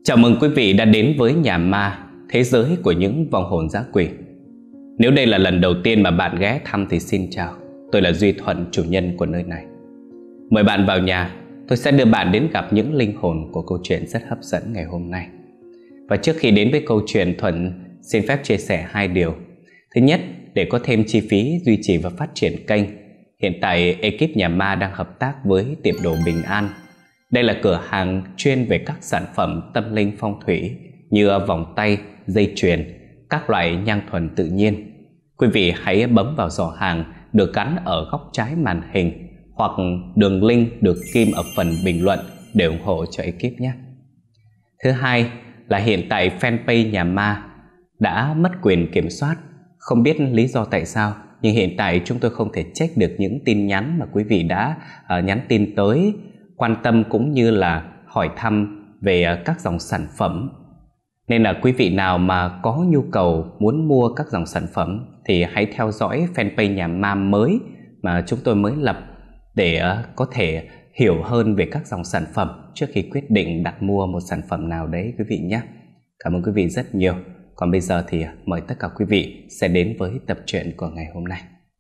Chào mừng quý vị đã đến với Nhà Ma, thế giới của những vong hồn dã quỷ. Nếu đây là lần đầu tiên mà bạn ghé thăm thì xin chào. Tôi là Duy Thuận, chủ nhân của nơi này. Mời bạn vào nhà, tôi sẽ đưa bạn đến gặp những linh hồn của câu chuyện rất hấp dẫn ngày hôm nay. Và trước khi đến với câu chuyện, Thuận xin phép chia sẻ hai điều. Thứ nhất, để có thêm chi phí duy trì và phát triển kênh, hiện tại ekip Nhà Ma đang hợp tác với tiệm đồ Bình An. Đây là cửa hàng chuyên về các sản phẩm tâm linh phong thủy như vòng tay, dây chuyền, các loại nhang thuần tự nhiên. Quý vị hãy bấm vào giỏ hàng được gắn ở góc trái màn hình hoặc đường link được ghim ở phần bình luận để ủng hộ cho ekip nhé. Thứ hai là hiện tại fanpage Nhà Ma đã mất quyền kiểm soát. Không biết lý do tại sao, nhưng hiện tại chúng tôi không thể check được những tin nhắn mà quý vị đã nhắn tin tới, quan tâm cũng như là hỏi thăm về các dòng sản phẩm. Nên là quý vị nào mà có nhu cầu muốn mua các dòng sản phẩm thì hãy theo dõi fanpage Nhà Ma mới mà chúng tôi mới lập để có thể hiểu hơn về các dòng sản phẩm trước khi quyết định đặt mua một sản phẩm nào đấy quý vị nhé. Cảm ơn quý vị rất nhiều. Còn bây giờ thì mời tất cả quý vị sẽ đến với tập truyện của ngày hôm nay.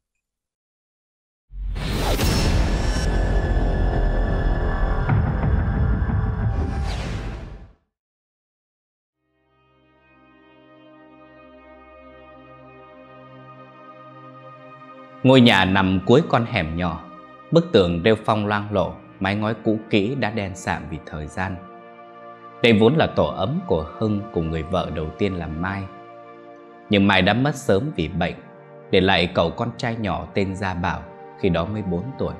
Ngôi nhà nằm cuối con hẻm nhỏ, bức tường rêu phong loang lổ, mái ngói cũ kỹ đã đen sạm vì thời gian. Đây vốn là tổ ấm của Hưng cùng người vợ đầu tiên là Mai. Nhưng Mai đã mất sớm vì bệnh, để lại cậu con trai nhỏ tên Gia Bảo, khi đó mới 4 tuổi.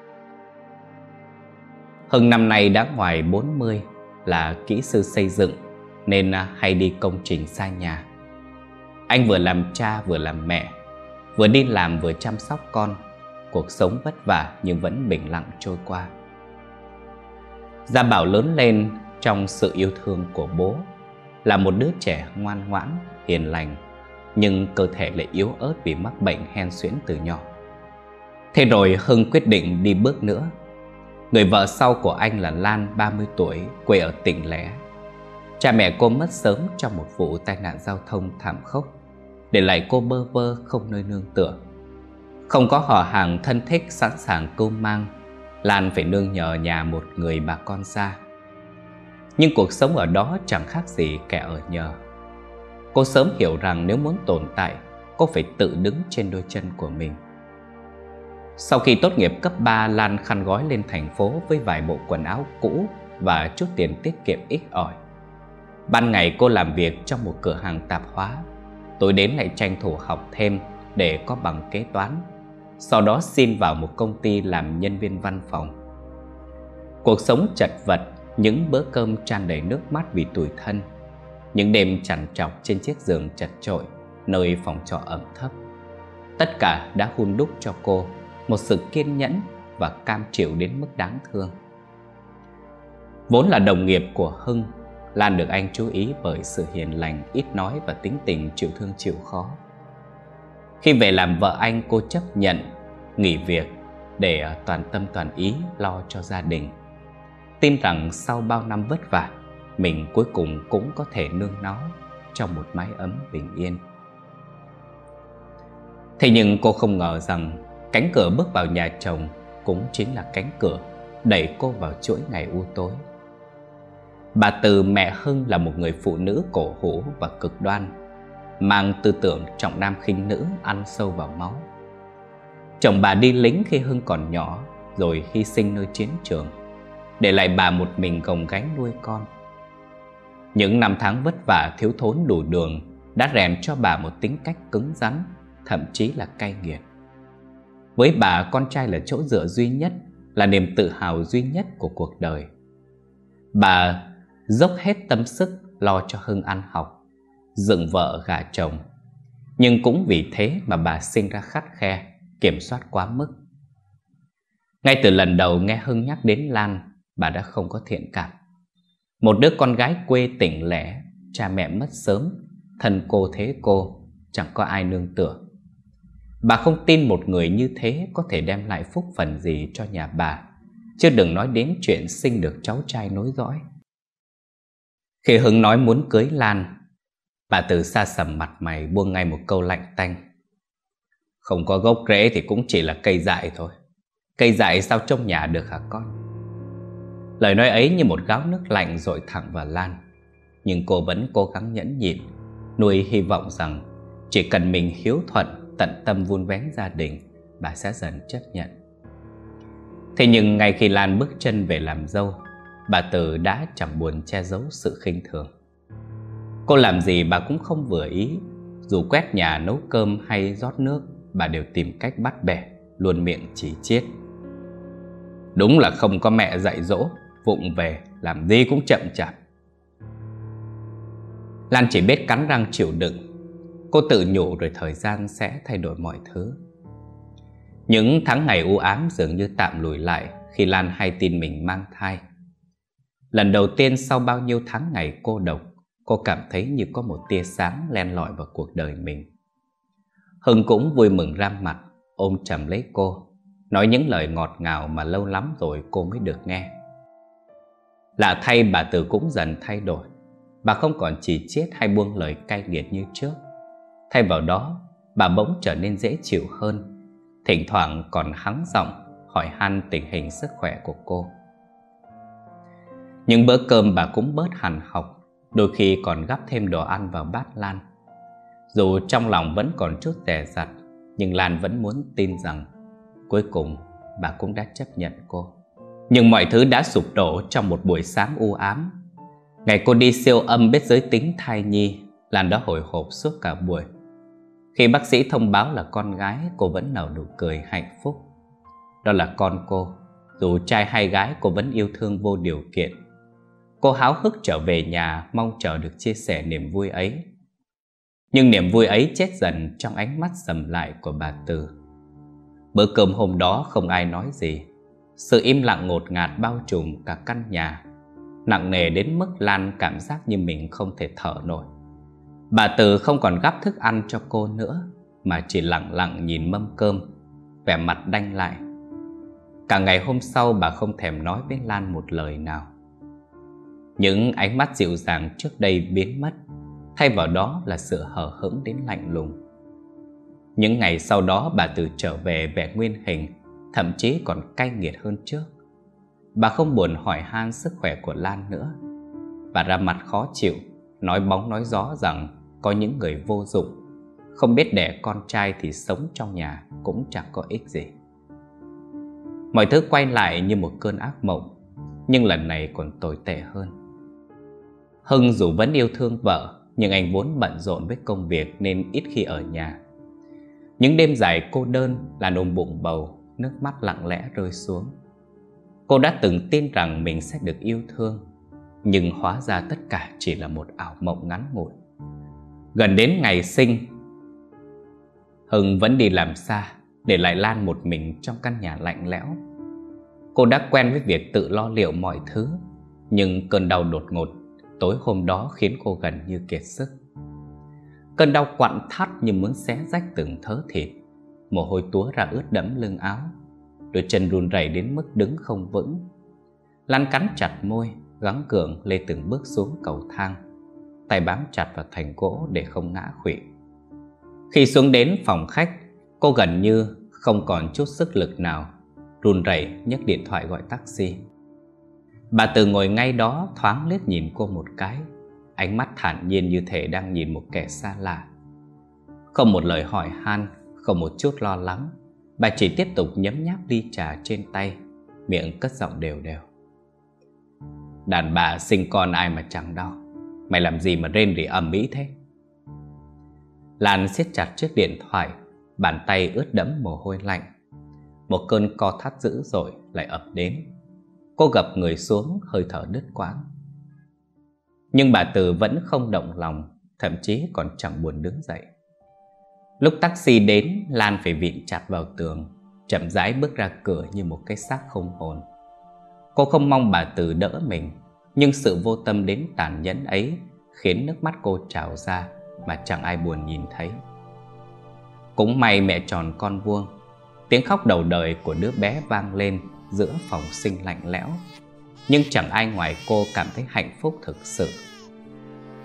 Hưng năm nay đã ngoài 40, là kỹ sư xây dựng nên hay đi công trình xa nhà. Anh vừa làm cha vừa làm mẹ, vừa đi làm vừa chăm sóc con. Cuộc sống vất vả nhưng vẫn bình lặng trôi qua. Gia Bảo lớn lên trong sự yêu thương của bố, là một đứa trẻ ngoan ngoãn, hiền lành, nhưng cơ thể lại yếu ớt vì mắc bệnh hen suyễn từ nhỏ. Thế rồi Hưng quyết định đi bước nữa. Người vợ sau của anh là Lan, 30 tuổi, quê ở tỉnh Lẻ. Cha mẹ cô mất sớm trong một vụ tai nạn giao thông thảm khốc, để lại cô bơ vơ không nơi nương tựa. Không có họ hàng thân thích sẵn sàng cưu mang, Lan phải nương nhờ nhà một người bà con xa. Nhưng cuộc sống ở đó chẳng khác gì kẻ ở nhờ. Cô sớm hiểu rằng nếu muốn tồn tại, cô phải tự đứng trên đôi chân của mình. Sau khi tốt nghiệp cấp 3, Lan khăn gói lên thành phố với vài bộ quần áo cũ và chút tiền tiết kiệm ít ỏi. Ban ngày cô làm việc trong một cửa hàng tạp hóa, tối đến lại tranh thủ học thêm để có bằng kế toán, sau đó xin vào một công ty làm nhân viên văn phòng. Cuộc sống chật vật, những bữa cơm tràn đầy nước mắt vì tủi thân, những đêm trằn trọc trên chiếc giường chật chội nơi phòng trọ ẩm thấp, tất cả đã hun đúc cho cô một sự kiên nhẫn và cam chịu đến mức đáng thương. Vốn là đồng nghiệp của Hưng, Lan được anh chú ý bởi sự hiền lành, ít nói và tính tình chịu thương chịu khó. Khi về làm vợ anh, cô chấp nhận nghỉ việc để toàn tâm toàn ý lo cho gia đình, tin rằng sau bao năm vất vả, mình cuối cùng cũng có thể nương náu trong một mái ấm bình yên. Thế nhưng cô không ngờ rằng cánh cửa bước vào nhà chồng cũng chính là cánh cửa đẩy cô vào chuỗi ngày u tối. Bà Từ, mẹ Hưng, là một người phụ nữ cổ hủ và cực đoan, mang tư tưởng trọng nam khinh nữ ăn sâu vào máu. Chồng bà đi lính khi Hưng còn nhỏ, rồi hy sinh nơi chiến trường, để lại bà một mình gồng gánh nuôi con. Những năm tháng vất vả thiếu thốn đủ đường đã rèn cho bà một tính cách cứng rắn, thậm chí là cay nghiệt. Với bà, con trai là chỗ dựa duy nhất, là niềm tự hào duy nhất của cuộc đời. Bà dốc hết tâm sức lo cho Hưng ăn học, dựng vợ gả chồng. Nhưng cũng vì thế mà bà sinh ra khắt khe, kiểm soát quá mức. Ngay từ lần đầu nghe Hưng nhắc đến Lan, bà đã không có thiện cảm. Một đứa con gái quê tỉnh Lẻ, cha mẹ mất sớm, thân cô thế cô, chẳng có ai nương tựa. Bà không tin một người như thế có thể đem lại phúc phần gì cho nhà bà, chứ đừng nói đến chuyện sinh được cháu trai nối dõi. Khi Hưng nói muốn cưới Lan, bà Từ sa sầm mặt mày buông ngay một câu lạnh tanh: "Không có gốc rễ thì cũng chỉ là cây dại thôi. Cây dại sao trong nhà được hả con?" Lời nói ấy như một gáo nước lạnh dội thẳng vào Lan. Nhưng cô vẫn cố gắng nhẫn nhịn, nuôi hy vọng rằng chỉ cần mình hiếu thuận, tận tâm vun vén gia đình, bà sẽ dần chấp nhận. Thế nhưng ngay khi Lan bước chân về làm dâu, bà Từ đã chẳng buồn che giấu sự khinh thường. Cô làm gì bà cũng không vừa ý. Dù quét nhà, nấu cơm hay rót nước, bà đều tìm cách bắt bẻ, luôn miệng chỉ chiết: "Đúng là không có mẹ dạy dỗ, vụng về, làm gì cũng chậm chạp." Lan chỉ biết cắn răng chịu đựng. Cô tự nhủ rồi thời gian sẽ thay đổi mọi thứ. Những tháng ngày u ám dường như tạm lùi lại khi Lan hay tin mình mang thai. Lần đầu tiên sau bao nhiêu tháng ngày cô độc, cô cảm thấy như có một tia sáng len lỏi vào cuộc đời mình. Hưng cũng vui mừng ra mặt, ôm chầm lấy cô, nói những lời ngọt ngào mà lâu lắm rồi cô mới được nghe. Lạ thay, bà Từ cũng dần thay đổi. Bà không còn chỉ chiết hay buông lời cay nghiệt như trước. Thay vào đó, bà bỗng trở nên dễ chịu hơn, thỉnh thoảng còn hắng giọng hỏi han tình hình sức khỏe của cô. Những bữa cơm bà cũng bớt hằn học, đôi khi còn gắp thêm đồ ăn vào bát Lan. Dù trong lòng vẫn còn chút dè dặt, nhưng Lan vẫn muốn tin rằng cuối cùng bà cũng đã chấp nhận cô. Nhưng mọi thứ đã sụp đổ trong một buổi sáng u ám. Ngày cô đi siêu âm biết giới tính thai nhi, Lan đã hồi hộp suốt cả buổi. Khi bác sĩ thông báo là con gái, cô vẫn nở nụ cười hạnh phúc. Đó là con cô, dù trai hay gái cô vẫn yêu thương vô điều kiện. Cô háo hức trở về nhà, mong chờ được chia sẻ niềm vui ấy. Nhưng niềm vui ấy chết dần trong ánh mắt sầm lại của bà Từ. Bữa cơm hôm đó không ai nói gì. Sự im lặng ngột ngạt bao trùm cả căn nhà, nặng nề đến mức Lan cảm giác như mình không thể thở nổi. Bà Từ không còn gắp thức ăn cho cô nữa, mà chỉ lặng lặng nhìn mâm cơm, vẻ mặt đanh lại. Cả ngày hôm sau bà không thèm nói với Lan một lời nào. Những ánh mắt dịu dàng trước đây biến mất, thay vào đó là sự hờ hững đến lạnh lùng. Những ngày sau đó bà Từ trở về vẻ nguyên hình, thậm chí còn cay nghiệt hơn trước. Bà không buồn hỏi han sức khỏe của Lan nữa. Bà ra mặt khó chịu, nói bóng nói gió rằng có những người vô dụng, không biết đẻ con trai thì sống trong nhà cũng chẳng có ích gì. Mọi thứ quay lại như một cơn ác mộng, nhưng lần này còn tồi tệ hơn. Hưng dù vẫn yêu thương vợ, nhưng anh vốn bận rộn với công việc nên ít khi ở nhà. Những đêm dài cô đơn, Lan ôm bụng bầu, nước mắt lặng lẽ rơi xuống. Cô đã từng tin rằng mình sẽ được yêu thương, nhưng hóa ra tất cả chỉ là một ảo mộng ngắn ngủi. Gần đến ngày sinh, Hưng vẫn đi làm xa, để lại Lan một mình trong căn nhà lạnh lẽo. Cô đã quen với việc tự lo liệu mọi thứ, nhưng cơn đau đột ngột tối hôm đó khiến cô gần như kiệt sức. Cơn đau quặn thắt như muốn xé rách từng thớ thịt, mồ hôi túa ra ướt đẫm lưng áo, đôi chân run rẩy đến mức đứng không vững. Lan cắn chặt môi, gắng gượng lê từng bước xuống cầu thang, tay bám chặt vào thành gỗ để không ngã khuỵu. Khi xuống đến phòng khách, cô gần như không còn chút sức lực nào, run rẩy nhấc điện thoại gọi taxi. Bà Từ ngồi ngay đó thoáng liếc nhìn cô một cái, ánh mắt thản nhiên như thể đang nhìn một kẻ xa lạ. Không một lời hỏi han, không một chút lo lắng, bà chỉ tiếp tục nhấm nháp ly trà trên tay, miệng cất giọng đều đều: "Đàn bà sinh con ai mà chẳng đau, mày làm gì mà rên rỉ ầm ĩ thế?" Lan siết chặt chiếc điện thoại, bàn tay ướt đẫm mồ hôi lạnh. Một cơn co thắt dữ dội lại ập đến. Cô gập người xuống, hơi thở đứt quãng. Nhưng bà Từ vẫn không động lòng, thậm chí còn chẳng buồn đứng dậy. Lúc taxi đến, Lan phải vịn chặt vào tường, chậm rãi bước ra cửa như một cái xác không hồn. Cô không mong bà Từ đỡ mình, nhưng sự vô tâm đến tàn nhẫn ấy khiến nước mắt cô trào ra mà chẳng ai buồn nhìn thấy. Cũng may mẹ tròn con vuông, tiếng khóc đầu đời của đứa bé vang lên giữa phòng sinh lạnh lẽo. Nhưng chẳng ai ngoài cô cảm thấy hạnh phúc thực sự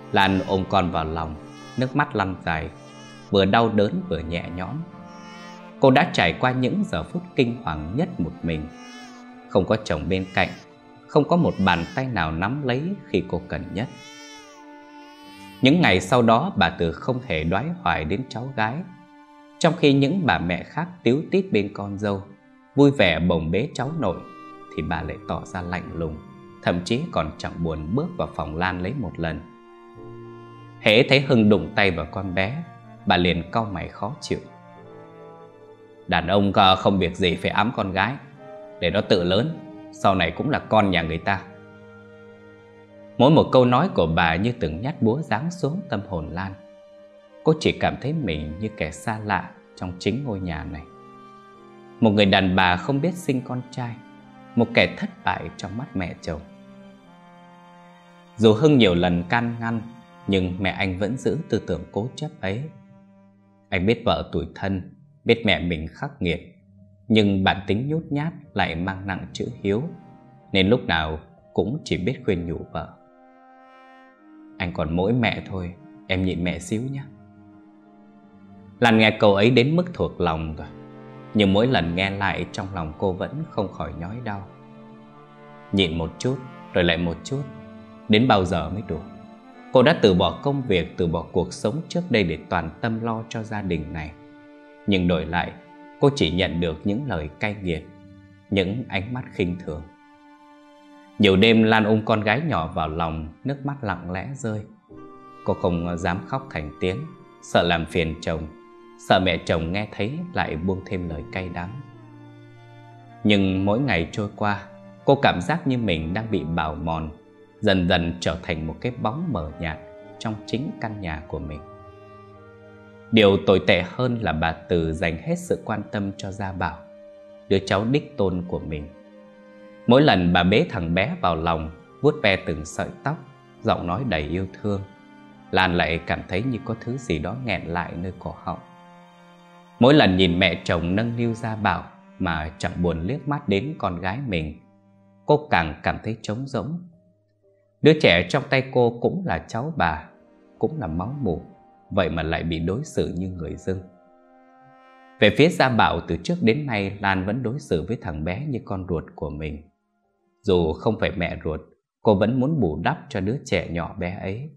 Lan ôm con vào lòng, nước mắt lăn dài, vừa đau đớn vừa nhẹ nhõm. Cô đã trải qua những giờ phút kinh hoàng nhất một mình. Không có chồng bên cạnh, không có một bàn tay nào nắm lấy khi cô cần nhất. Những ngày sau đó bà Từ không hề đoái hoài đến cháu gái, trong khi những bà mẹ khác tíu tít bên con dâu, vui vẻ bồng bế cháu nội, thì bà lại tỏ ra lạnh lùng, thậm chí còn chẳng buồn bước vào phòng Lan lấy một lần. Hễ thấy Hưng đụng tay vào con bé, bà liền cau mày khó chịu. Đàn ông không việc gì phải ẵm con gái, để nó tự lớn, sau này cũng là con nhà người ta. Mỗi một câu nói của bà như từng nhát búa giáng xuống tâm hồn Lan. Cô chỉ cảm thấy mình như kẻ xa lạ trong chính ngôi nhà này. Một người đàn bà không biết sinh con trai, một kẻ thất bại trong mắt mẹ chồng. Dù Hưng nhiều lần can ngăn, nhưng mẹ anh vẫn giữ tư tưởng cố chấp ấy. Anh biết vợ tủi thân, biết mẹ mình khắc nghiệt, nhưng bản tính nhút nhát lại mang nặng chữ hiếu, nên lúc nào cũng chỉ biết khuyên nhủ vợ. Anh còn mỗi mẹ thôi, em nhịn mẹ xíu nhé. Lan nghe câu ấy đến mức thuộc lòng rồi, nhưng mỗi lần nghe lại trong lòng cô vẫn không khỏi nhói đau. Nhịn một chút, rồi lại một chút, đến bao giờ mới đủ? Cô đã từ bỏ công việc, từ bỏ cuộc sống trước đây để toàn tâm lo cho gia đình này. Nhưng đổi lại, cô chỉ nhận được những lời cay nghiệt, những ánh mắt khinh thường. Nhiều đêm Lan ôm con gái nhỏ vào lòng, nước mắt lặng lẽ rơi. Cô không dám khóc thành tiếng, sợ làm phiền chồng, sợ mẹ chồng nghe thấy lại buông thêm lời cay đắng. Nhưng mỗi ngày trôi qua, cô cảm giác như mình đang bị bào mòn, dần dần trở thành một cái bóng mờ nhạt trong chính căn nhà của mình. Điều tồi tệ hơn là bà Từ dành hết sự quan tâm cho Gia Bảo, đứa cháu đích tôn của mình. Mỗi lần bà bế thằng bé vào lòng, vuốt ve từng sợi tóc, giọng nói đầy yêu thương, Lan lại cảm thấy như có thứ gì đó nghẹn lại nơi cổ họng. Mỗi lần nhìn mẹ chồng nâng niu Gia Bảo mà chẳng buồn liếc mắt đến con gái mình, cô càng cảm thấy trống rỗng. Đứa trẻ trong tay cô cũng là cháu bà, cũng là máu mủ, vậy mà lại bị đối xử như người dưng. Về phía Gia Bảo, từ trước đến nay Lan vẫn đối xử với thằng bé như con ruột của mình. Dù không phải mẹ ruột, cô vẫn muốn bù đắp cho đứa trẻ nhỏ bé ấy.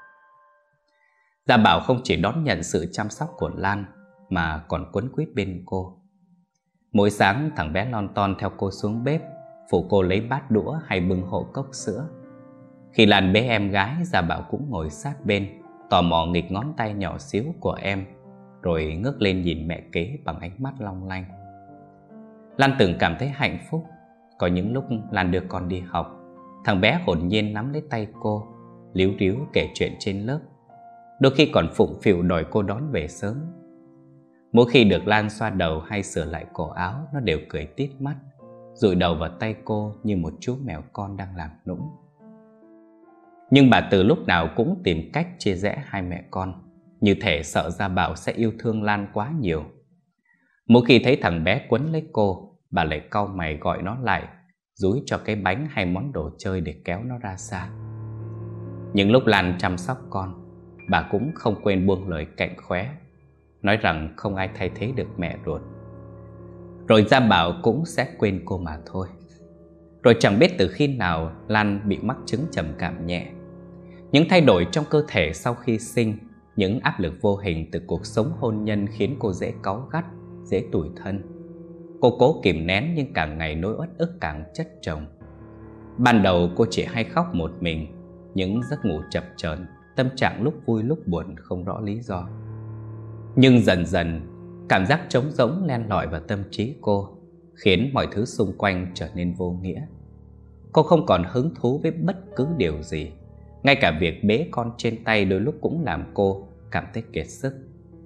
Gia Bảo không chỉ đón nhận sự chăm sóc của Lan mà còn quấn quýt bên cô. Mỗi sáng thằng bé lon ton theo cô xuống bếp, phụ cô lấy bát đũa hay bưng hộ cốc sữa. Khi Lan bế em gái, Gia Bảo cũng ngồi sát bên, tò mò nghịch ngón tay nhỏ xíu của em, rồi ngước lên nhìn mẹ kế bằng ánh mắt long lanh. Lan từng cảm thấy hạnh phúc. Có những lúc Lan đưa con đi học, thằng bé hồn nhiên nắm lấy tay cô, líu ríu kể chuyện trên lớp, đôi khi còn phụng phịu đòi cô đón về sớm. Mỗi khi được Lan xoa đầu hay sửa lại cổ áo, nó đều cười tít mắt, dụi đầu vào tay cô như một chú mèo con đang làm nũng. Nhưng bà Từ lúc nào cũng tìm cách chia rẽ hai mẹ con, như thể sợ Gia Bảo sẽ yêu thương Lan quá nhiều. Mỗi khi thấy thằng bé quấn lấy cô, bà lại cau mày gọi nó lại, dúi cho cái bánh hay món đồ chơi để kéo nó ra xa. Những lúc Lan chăm sóc con, bà cũng không quên buông lời cạnh khóe, nói rằng không ai thay thế được mẹ ruột. Rồi Gia Bảo cũng sẽ quên cô mà thôi. Rồi chẳng biết từ khi nào Lan bị mắc chứng trầm cảm nhẹ. Những thay đổi trong cơ thể sau khi sinh, những áp lực vô hình từ cuộc sống hôn nhân khiến cô dễ cáu gắt, dễ tủi thân. Cô cố kìm nén nhưng càng ngày nỗi uất ức càng chất chồng. Ban đầu cô chỉ hay khóc một mình, những giấc ngủ chập chờn, tâm trạng lúc vui lúc buồn không rõ lý do. Nhưng dần dần, cảm giác trống rỗng len lỏi vào tâm trí cô, khiến mọi thứ xung quanh trở nên vô nghĩa. Cô không còn hứng thú với bất cứ điều gì. Ngay cả việc bế con trên tay đôi lúc cũng làm cô cảm thấy kiệt sức.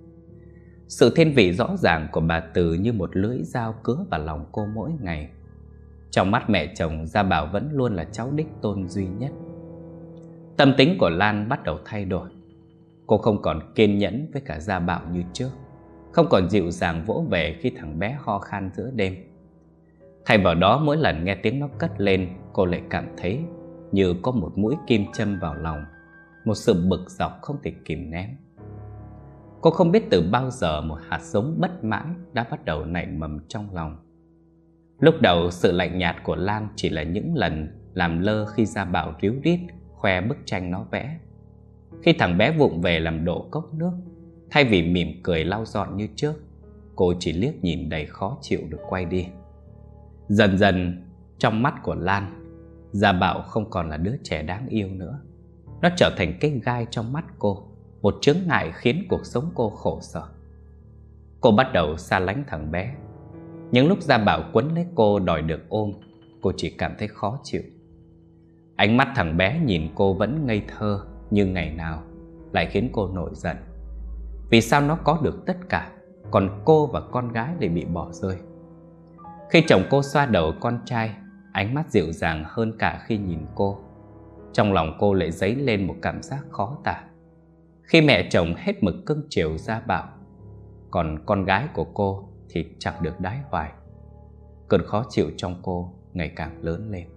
Sự thiên vị rõ ràng của bà Từ như một lưỡi dao cứa vào lòng cô mỗi ngày. Trong mắt mẹ chồng, Gia Bảo vẫn luôn là cháu đích tôn duy nhất. Tâm tính của Lan bắt đầu thay đổi. Cô không còn kiên nhẫn với cả Gia Bảo như trước, không còn dịu dàng vỗ về khi thằng bé ho khan giữa đêm. Thay vào đó, mỗi lần nghe tiếng nó cất lên, cô lại cảm thấy như có một mũi kim châm vào lòng, một sự bực dọc không thể kìm nén. Cô không biết từ bao giờ một hạt giống bất mãn đã bắt đầu nảy mầm trong lòng. Lúc đầu sự lạnh nhạt của Lan chỉ là những lần làm lơ khi Gia Bảo ríu rít khoe bức tranh nó vẽ. Khi thằng bé vụng về làm đổ cốc nước, thay vì mỉm cười lau dọn như trước, cô chỉ liếc nhìn đầy khó chịu rồi quay đi. Dần dần trong mắt của Lan, Gia Bảo không còn là đứa trẻ đáng yêu nữa. Nó trở thành cái gai trong mắt cô, một chướng ngại khiến cuộc sống cô khổ sở. Cô bắt đầu xa lánh thằng bé. Những lúc Gia Bảo quấn lấy cô đòi được ôm, cô chỉ cảm thấy khó chịu. Ánh mắt thằng bé nhìn cô vẫn ngây thơ như ngày nào, lại khiến cô nổi giận. Vì sao nó có được tất cả, còn cô và con gái lại bị bỏ rơi? Khi chồng cô xoa đầu con trai, ánh mắt dịu dàng hơn cả khi nhìn cô. Trong lòng cô lại dấy lên một cảm giác khó tả. Khi mẹ chồng hết mực cưng chiều Gia Bảo, còn con gái của cô thì chẳng được đái hoài. Cơn khó chịu trong cô ngày càng lớn lên.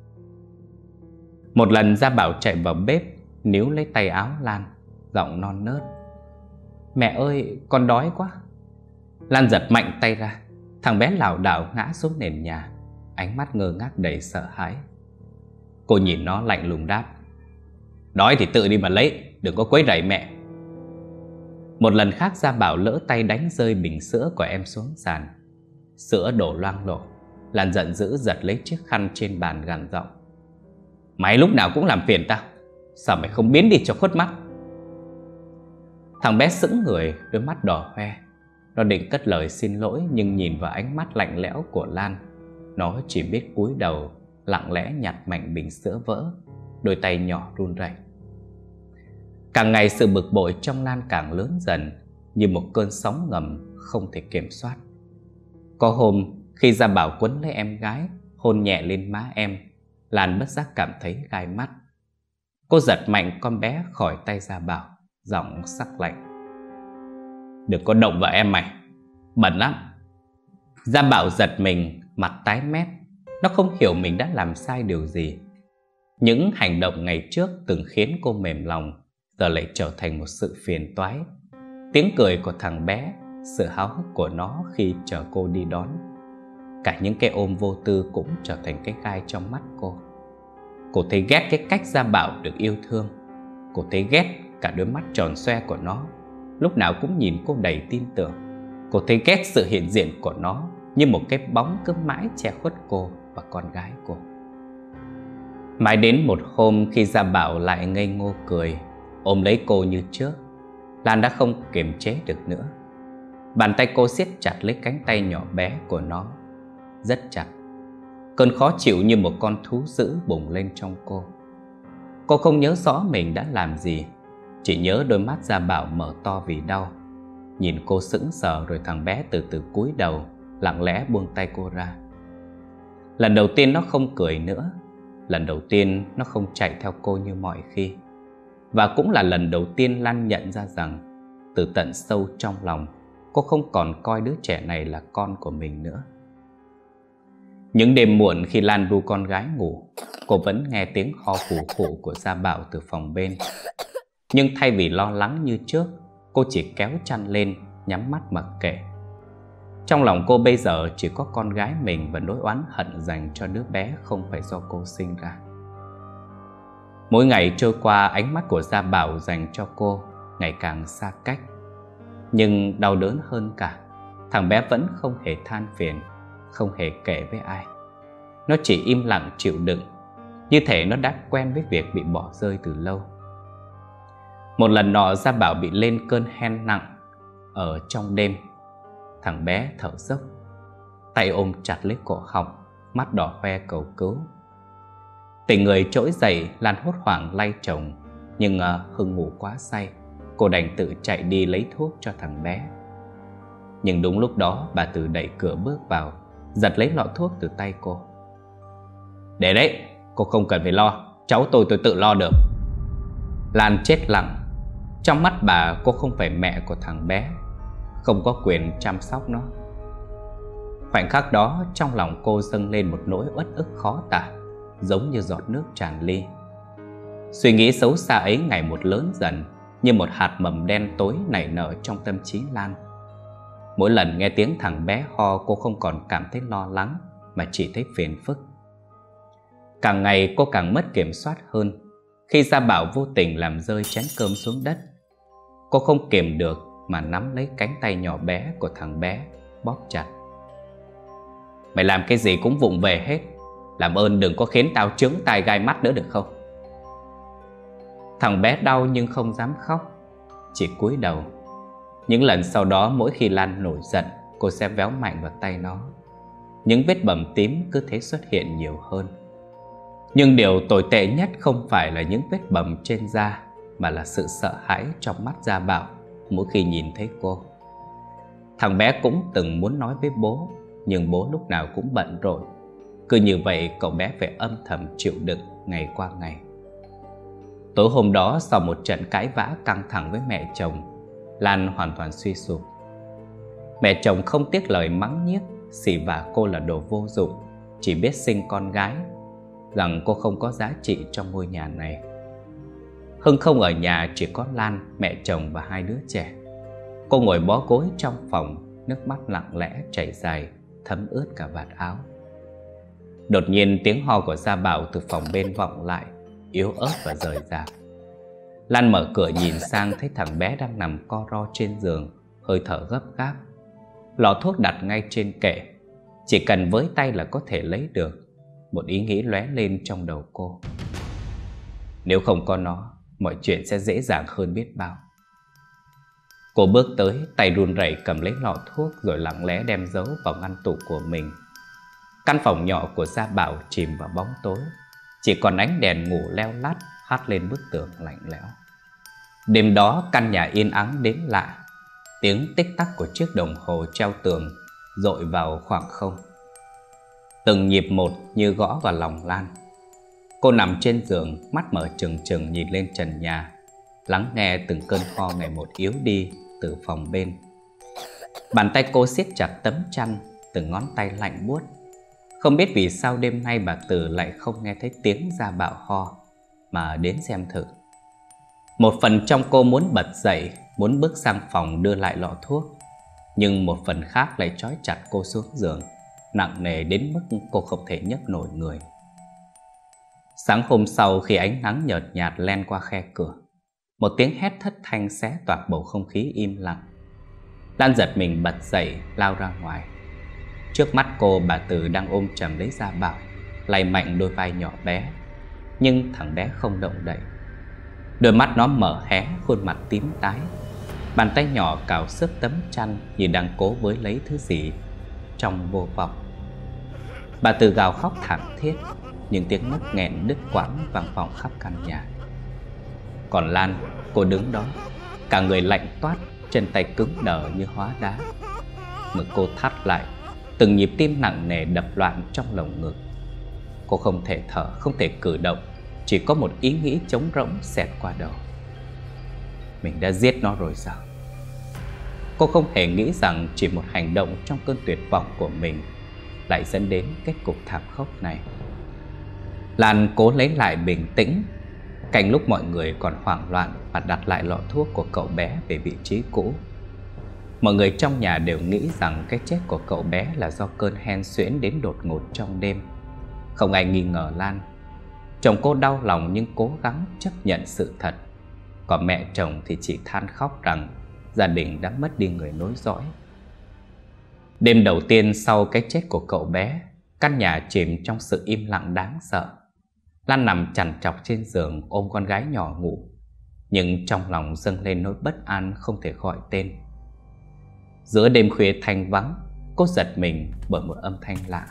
Một lần Gia Bảo chạy vào bếp, níu lấy tay áo Lan, giọng non nớt: "Mẹ ơi, con đói quá." Lan giật mạnh tay ra. Thằng bé lảo đảo ngã xuống nền nhà, ánh mắt ngơ ngác đầy sợ hãi. Cô nhìn nó lạnh lùng đáp: "Đói thì tự đi mà lấy, đừng có quấy rầy mẹ." Một lần khác Gia Bảo lỡ tay đánh rơi bình sữa của em xuống sàn. Sữa đổ loang lổ. Lan giận dữ giật lấy chiếc khăn trên bàn gằn giọng: "Mày lúc nào cũng làm phiền tao, sao mày không biến đi cho khuất mắt?" Thằng bé sững người, đôi mắt đỏ hoe. Nó định cất lời xin lỗi, nhưng nhìn vào ánh mắt lạnh lẽo của Lan, nó chỉ biết cúi đầu lặng lẽ nhặt mảnh bình sữa vỡ, đôi tay nhỏ run rẩy. Càng ngày sự bực bội trong Lan càng lớn dần, như một cơn sóng ngầm không thể kiểm soát. Có hôm khi Gia Bảo quấn lấy em gái, hôn nhẹ lên má em, Lan bất giác cảm thấy gai mắt. Cô giật mạnh con bé khỏi tay Gia Bảo, giọng sắc lạnh: "Đừng có động vào em mày, bẩn lắm." Gia Bảo giật mình, mặt tái mét. Nó không hiểu mình đã làm sai điều gì. Những hành động ngày trước từng khiến cô mềm lòng, giờ lại trở thành một sự phiền toái. Tiếng cười của thằng bé, sự háo hức của nó khi chờ cô đi đón, cả những cái ôm vô tư cũng trở thành cái gai trong mắt cô. Cô thấy ghét cái cách Gia Bảo được yêu thương. Cô thấy ghét cả đôi mắt tròn xoe của nó, lúc nào cũng nhìn cô đầy tin tưởng. Cô thấy ghét sự hiện diện của nó như một cái bóng cứ mãi che khuất cô và con gái cô. Mãi đến một hôm khi Gia Bảo lại ngây ngô cười, ôm lấy cô như trước, Lan đã không kiềm chế được nữa. Bàn tay cô siết chặt lấy cánh tay nhỏ bé của nó, rất chặt. Cơn khó chịu như một con thú dữ bùng lên trong cô. Cô không nhớ rõ mình đã làm gì, chỉ nhớ đôi mắt Gia Bảo mở to vì đau. Nhìn cô sững sờ, rồi thằng bé từ từ cúi đầu, lặng lẽ buông tay cô ra. Lần đầu tiên nó không cười nữa. Lần đầu tiên nó không chạy theo cô như mọi khi. Và cũng là lần đầu tiên Lan nhận ra rằng từ tận sâu trong lòng, cô không còn coi đứa trẻ này là con của mình nữa. Những đêm muộn khi Lan ru con gái ngủ, cô vẫn nghe tiếng ho phù phù của Gia Bảo từ phòng bên. Nhưng thay vì lo lắng như trước, cô chỉ kéo chăn lên, nhắm mắt mặc kệ. Trong lòng cô bây giờ chỉ có con gái mình và nỗi oán hận dành cho đứa bé không phải do cô sinh ra. Mỗi ngày trôi qua, ánh mắt của Gia Bảo dành cho cô ngày càng xa cách. Nhưng đau đớn hơn cả, thằng bé vẫn không hề than phiền, không hề kể với ai. Nó chỉ im lặng chịu đựng, như thể nó đã quen với việc bị bỏ rơi từ lâu. Một lần nọ Gia Bảo bị lên cơn hen nặng. Ở trong đêm, thằng bé thở dốc, tay ôm chặt lấy cổ họng, mắt đỏ hoe cầu cứu. Tỉnh người trỗi dậy, Lan hốt hoảng lay chồng, nhưng Hưng ngủ quá say, cô đành tự chạy đi lấy thuốc cho thằng bé. Nhưng đúng lúc đó bà Từ đẩy cửa bước vào, giật lấy lọ thuốc từ tay cô. "Để đấy, cô không cần phải lo, cháu tôi tự lo được." Lan chết lặng. Trong mắt bà, cô không phải mẹ của thằng bé, không có quyền chăm sóc nó. Khoảnh khắc đó, trong lòng cô dâng lên một nỗi uất ức khó tả, giống như giọt nước tràn ly. Suy nghĩ xấu xa ấy ngày một lớn dần, như một hạt mầm đen tối nảy nở trong tâm trí Lan. Mỗi lần nghe tiếng thằng bé ho, cô không còn cảm thấy lo lắng mà chỉ thấy phiền phức. Càng ngày cô càng mất kiểm soát hơn. Khi Gia Bảo vô tình làm rơi chén cơm xuống đất, cô không kiềm được mà nắm lấy cánh tay nhỏ bé của thằng bé, bóp chặt. Mày làm cái gì cũng vụng về hết, làm ơn đừng có khiến tao chướng tai gai mắt nữa được không? Thằng bé đau nhưng không dám khóc, chỉ cúi đầu. Những lần sau đó, mỗi khi Lan nổi giận, cô sẽ véo mạnh vào tay nó. Những vết bầm tím cứ thế xuất hiện nhiều hơn. Nhưng điều tồi tệ nhất không phải là những vết bầm trên da, mà là sự sợ hãi trong mắt Gia Bảo mỗi khi nhìn thấy cô. Thằng bé cũng từng muốn nói với bố, nhưng bố lúc nào cũng bận rộn. Cứ như vậy cậu bé phải âm thầm chịu đựng ngày qua ngày. Tối hôm đó, sau một trận cãi vã căng thẳng với mẹ chồng, Lan hoàn toàn suy sụp. Mẹ chồng không tiếc lời mắng nhiếc, xỉ vả cô là đồ vô dụng, chỉ biết sinh con gái, rằng cô không có giá trị trong ngôi nhà này. Hưng không ở nhà, chỉ có Lan, mẹ chồng và hai đứa trẻ. Cô ngồi bó gối trong phòng, nước mắt lặng lẽ chảy dài, thấm ướt cả vạt áo. Đột nhiên tiếng ho của Gia Bảo từ phòng bên vọng lại, yếu ớt và rời rạc. Lan mở cửa nhìn sang, thấy thằng bé đang nằm co ro trên giường, hơi thở gấp gáp. Lọ thuốc đặt ngay trên kệ, chỉ cần với tay là có thể lấy được. Một ý nghĩ lóe lên trong đầu cô: nếu không có nó, mọi chuyện sẽ dễ dàng hơn biết bao. Cô bước tới, tay run rẩy cầm lấy lọ thuốc rồi lặng lẽ đem giấu vào ngăn tủ của mình. Căn phòng nhỏ của Gia Bảo chìm vào bóng tối, chỉ còn ánh đèn ngủ leo lắt hắt lên bức tường lạnh lẽo. Đêm đó căn nhà yên ắng đến lạ. Tiếng tích tắc của chiếc đồng hồ treo tường dội vào khoảng không, từng nhịp một như gõ vào lòng Lan. Cô nằm trên giường, mắt mở trừng trừng nhìn lên trần nhà, lắng nghe từng cơn ho ngày một yếu đi từ phòng bên. Bàn tay cô siết chặt tấm chăn, từng ngón tay lạnh buốt. Không biết vì sao đêm nay bà Từ lại không nghe thấy tiếng Gia Bảo ho, mà đến xem thử. Một phần trong cô muốn bật dậy, muốn bước sang phòng đưa lại lọ thuốc, nhưng một phần khác lại trói chặt cô xuống giường, nặng nề đến mức cô không thể nhấc nổi người. Sáng hôm sau, khi ánh nắng nhợt nhạt len qua khe cửa, một tiếng hét thất thanh xé toạc bầu không khí im lặng. Lan giật mình bật dậy, lao ra ngoài. Trước mắt cô, bà Từ đang ôm chầm lấy Gia Bảo, lay mạnh đôi vai nhỏ bé. Nhưng thằng bé không động đậy. Đôi mắt nó mở hé, khuôn mặt tím tái. Bàn tay nhỏ cào xước tấm chăn như đang cố với lấy thứ gì trong vô vọng. Bà Từ gào khóc thảm thiết, những tiếng nấc nghẹn đứt quãng vang vọng khắp căn nhà. Còn Lan, cô đứng đó, cả người lạnh toát, chân tay cứng đờ như hóa đá. Ngực cô thắt lại, từng nhịp tim nặng nề đập loạn trong lồng ngực. Cô không thể thở, không thể cử động, chỉ có một ý nghĩ trống rỗng xẹt qua đầu: mình đã giết nó rồi sao? Cô không hề nghĩ rằng chỉ một hành động trong cơn tuyệt vọng của mình lại dẫn đến kết cục thảm khốc này. Lan cố lấy lại bình tĩnh. Cạnh lúc mọi người còn hoảng loạn và đặt lại lọ thuốc của cậu bé về vị trí cũ, mọi người trong nhà đều nghĩ rằng cái chết của cậu bé là do cơn hen suyễn đến đột ngột trong đêm. Không ai nghi ngờ Lan. Chồng cô đau lòng nhưng cố gắng chấp nhận sự thật. Còn mẹ chồng thì chỉ than khóc rằng gia đình đã mất đi người nối dõi. Đêm đầu tiên sau cái chết của cậu bé, căn nhà chìm trong sự im lặng đáng sợ. Lan nằm chằn trọc trên giường ôm con gái nhỏ ngủ, nhưng trong lòng dâng lên nỗi bất an không thể gọi tên. Giữa đêm khuya thanh vắng, cô giật mình bởi một âm thanh lạ.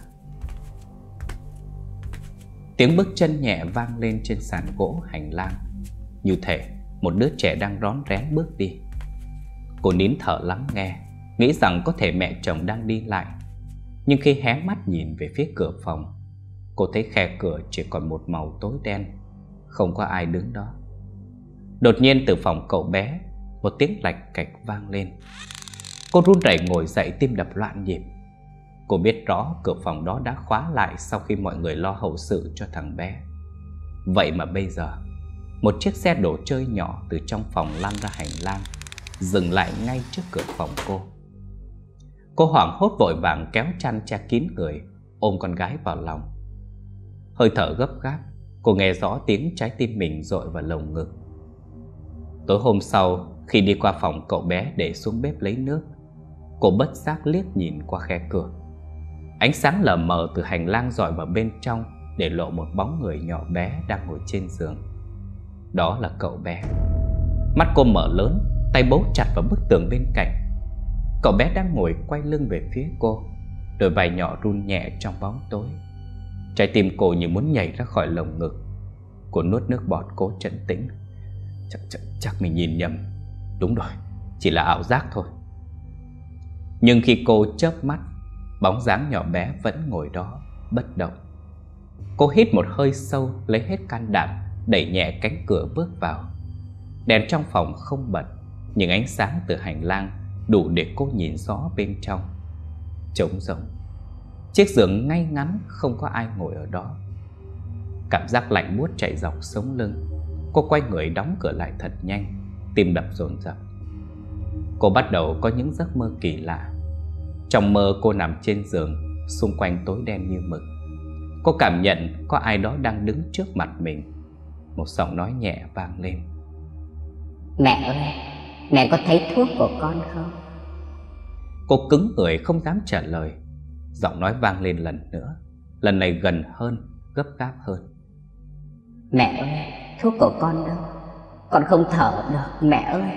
Tiếng bước chân nhẹ vang lên trên sàn gỗ hành lang, như thể một đứa trẻ đang rón rén bước đi. Cô nín thở lắng nghe, nghĩ rằng có thể mẹ chồng đang đi lại. Nhưng khi hé mắt nhìn về phía cửa phòng, cô thấy khe cửa chỉ còn một màu tối đen, không có ai đứng đó. Đột nhiên từ phòng cậu bé, một tiếng lạch cạch vang lên. Cô run rẩy ngồi dậy, tim đập loạn nhịp. Cô biết rõ cửa phòng đó đã khóa lại sau khi mọi người lo hậu sự cho thằng bé. Vậy mà bây giờ một chiếc xe đồ chơi nhỏ từ trong phòng lăn ra hành lang, dừng lại ngay trước cửa phòng cô. Cô hoảng hốt vội vàng kéo chăn che kín người, ôm con gái vào lòng. Hơi thở gấp gáp, cô nghe rõ tiếng trái tim mình dội vào lồng ngực. Tối hôm sau, khi đi qua phòng cậu bé để xuống bếp lấy nước, cô bất giác liếc nhìn qua khe cửa. Ánh sáng lờ mờ từ hành lang dọi vào bên trong, để lộ một bóng người nhỏ bé đang ngồi trên giường. Đó là cậu bé. Mắt cô mở lớn, tay bấu chặt vào bức tường bên cạnh. Cậu bé đang ngồi quay lưng về phía cô, đôi vai nhỏ run nhẹ trong bóng tối. Trái tim cô như muốn nhảy ra khỏi lồng ngực. Cô nuốt nước bọt cố trấn tĩnh. Chắc mình nhìn nhầm. Đúng rồi, chỉ là ảo giác thôi. Nhưng khi cô chớp mắt, bóng dáng nhỏ bé vẫn ngồi đó, bất động. Cô hít một hơi sâu, lấy hết can đảm, đẩy nhẹ cánh cửa bước vào. Đèn trong phòng không bật, nhưng ánh sáng từ hành lang đủ để cô nhìn rõ bên trong. Trống rỗng. Chiếc giường ngay ngắn, không có ai ngồi ở đó. Cảm giác lạnh buốt chạy dọc sống lưng. Cô quay người đóng cửa lại thật nhanh, tim đập dồn dập. Cô bắt đầu có những giấc mơ kỳ lạ. Trong mơ cô nằm trên giường, xung quanh tối đen như mực. Cô cảm nhận có ai đó đang đứng trước mặt mình. Một giọng nói nhẹ vang lên. Mẹ ơi, mẹ có thấy thuốc của con không? Cô cứng người không dám trả lời. Giọng nói vang lên lần nữa, lần này gần hơn, gấp gáp hơn. Mẹ ơi, thuốc của con đâu? Con không thở được, mẹ ơi.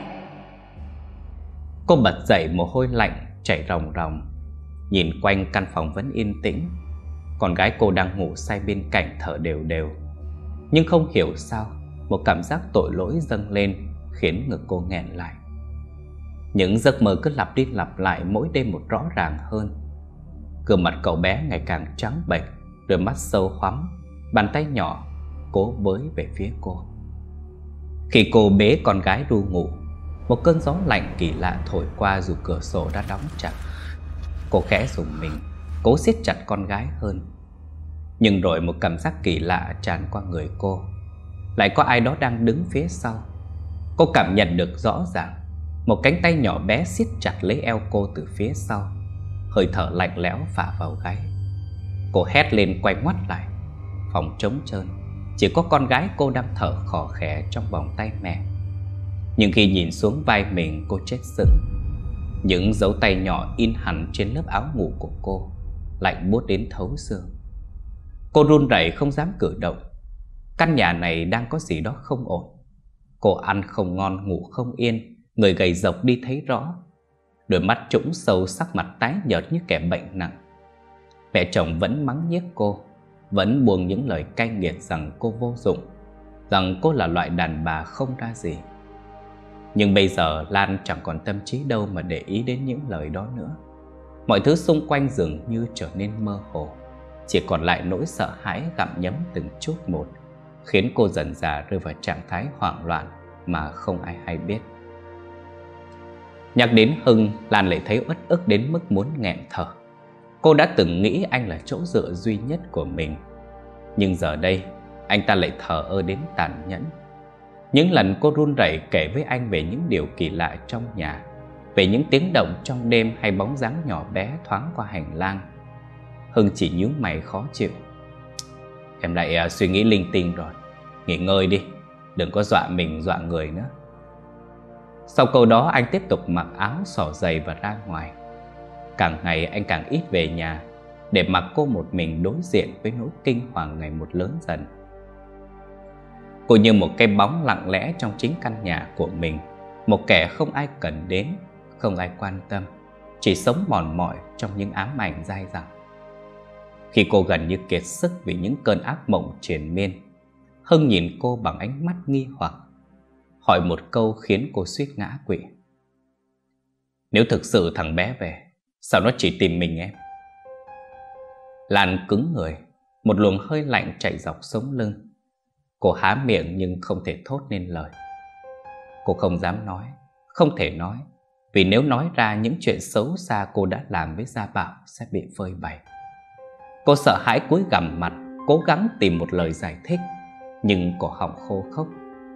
Cô bật dậy, mồ hôi lạnh chảy ròng ròng. Nhìn quanh căn phòng vẫn yên tĩnh. Con gái cô đang ngủ say bên cạnh thở đều đều. Nhưng không hiểu sao, một cảm giác tội lỗi dâng lên, khiến ngực cô nghẹn lại. Những giấc mơ cứ lặp đi lặp lại, mỗi đêm một rõ ràng hơn. Gương mặt cậu bé ngày càng trắng bệch, đôi mắt sâu hoắm, bàn tay nhỏ cố bới về phía cô. Khi cô bế con gái ru ngủ, một cơn gió lạnh kỳ lạ thổi qua dù cửa sổ đã đóng chặt. Cô khẽ rùng mình, cố siết chặt con gái hơn. Nhưng rồi một cảm giác kỳ lạ tràn qua người cô. Lại có ai đó đang đứng phía sau. Cô cảm nhận được rõ ràng, một cánh tay nhỏ bé siết chặt lấy eo cô từ phía sau. Hơi thở lạnh lẽo phả vào gáy. Cô hét lên quay ngoắt lại. Phòng trống trơn, chỉ có con gái cô đang thở khò khè trong vòng tay mẹ. Nhưng khi nhìn xuống vai mình, cô chết sững. Những dấu tay nhỏ in hẳn trên lớp áo ngủ của cô, lạnh buốt đến thấu xương. Cô run rẩy không dám cử động. Căn nhà này đang có gì đó không ổn. Cô ăn không ngon, ngủ không yên, người gầy rộc đi thấy rõ. Đôi mắt trũng sâu, sắc mặt tái nhợt như kẻ bệnh nặng. Mẹ chồng vẫn mắng nhiếc cô, vẫn buông những lời cay nghiệt rằng cô vô dụng, rằng cô là loại đàn bà không ra gì. Nhưng bây giờ Lan chẳng còn tâm trí đâu mà để ý đến những lời đó nữa. Mọi thứ xung quanh dường như trở nên mơ hồ, chỉ còn lại nỗi sợ hãi gặm nhấm từng chút một, khiến cô dần dà rơi vào trạng thái hoảng loạn mà không ai hay biết. Nhắc đến Hưng, Lan lại thấy uất ức đến mức muốn nghẹn thở. Cô đã từng nghĩ anh là chỗ dựa duy nhất của mình, nhưng giờ đây anh ta lại thờ ơ đến tàn nhẫn. Những lần cô run rẩy kể với anh về những điều kỳ lạ trong nhà, về những tiếng động trong đêm hay bóng dáng nhỏ bé thoáng qua hành lang, Hưng chỉ nhíu mày khó chịu. Em lại suy nghĩ linh tinh rồi, nghỉ ngơi đi, đừng có dọa mình dọa người nữa. Sau câu đó anh tiếp tục mặc áo xỏ giày và ra ngoài. Càng ngày anh càng ít về nhà, để mặc cô một mình đối diện với nỗi kinh hoàng ngày một lớn dần. Cô như một cái bóng lặng lẽ trong chính căn nhà của mình, một kẻ không ai cần đến, không ai quan tâm, chỉ sống mòn mỏi trong những ám ảnh dai dẳng. Khi cô gần như kiệt sức vì những cơn ác mộng triền miên, Hưng nhìn cô bằng ánh mắt nghi hoặc, hỏi một câu khiến cô suýt ngã quỵ. Nếu thực sự thằng bé về, sao nó chỉ tìm mình em? Lan cứng người, một luồng hơi lạnh chạy dọc sống lưng. Cô há miệng nhưng không thể thốt nên lời. Cô không dám nói, không thể nói, vì nếu nói ra những chuyện xấu xa cô đã làm với Gia Bảo sẽ bị phơi bày. Cô sợ hãi cúi gằm mặt, cố gắng tìm một lời giải thích, nhưng cổ họng khô khốc,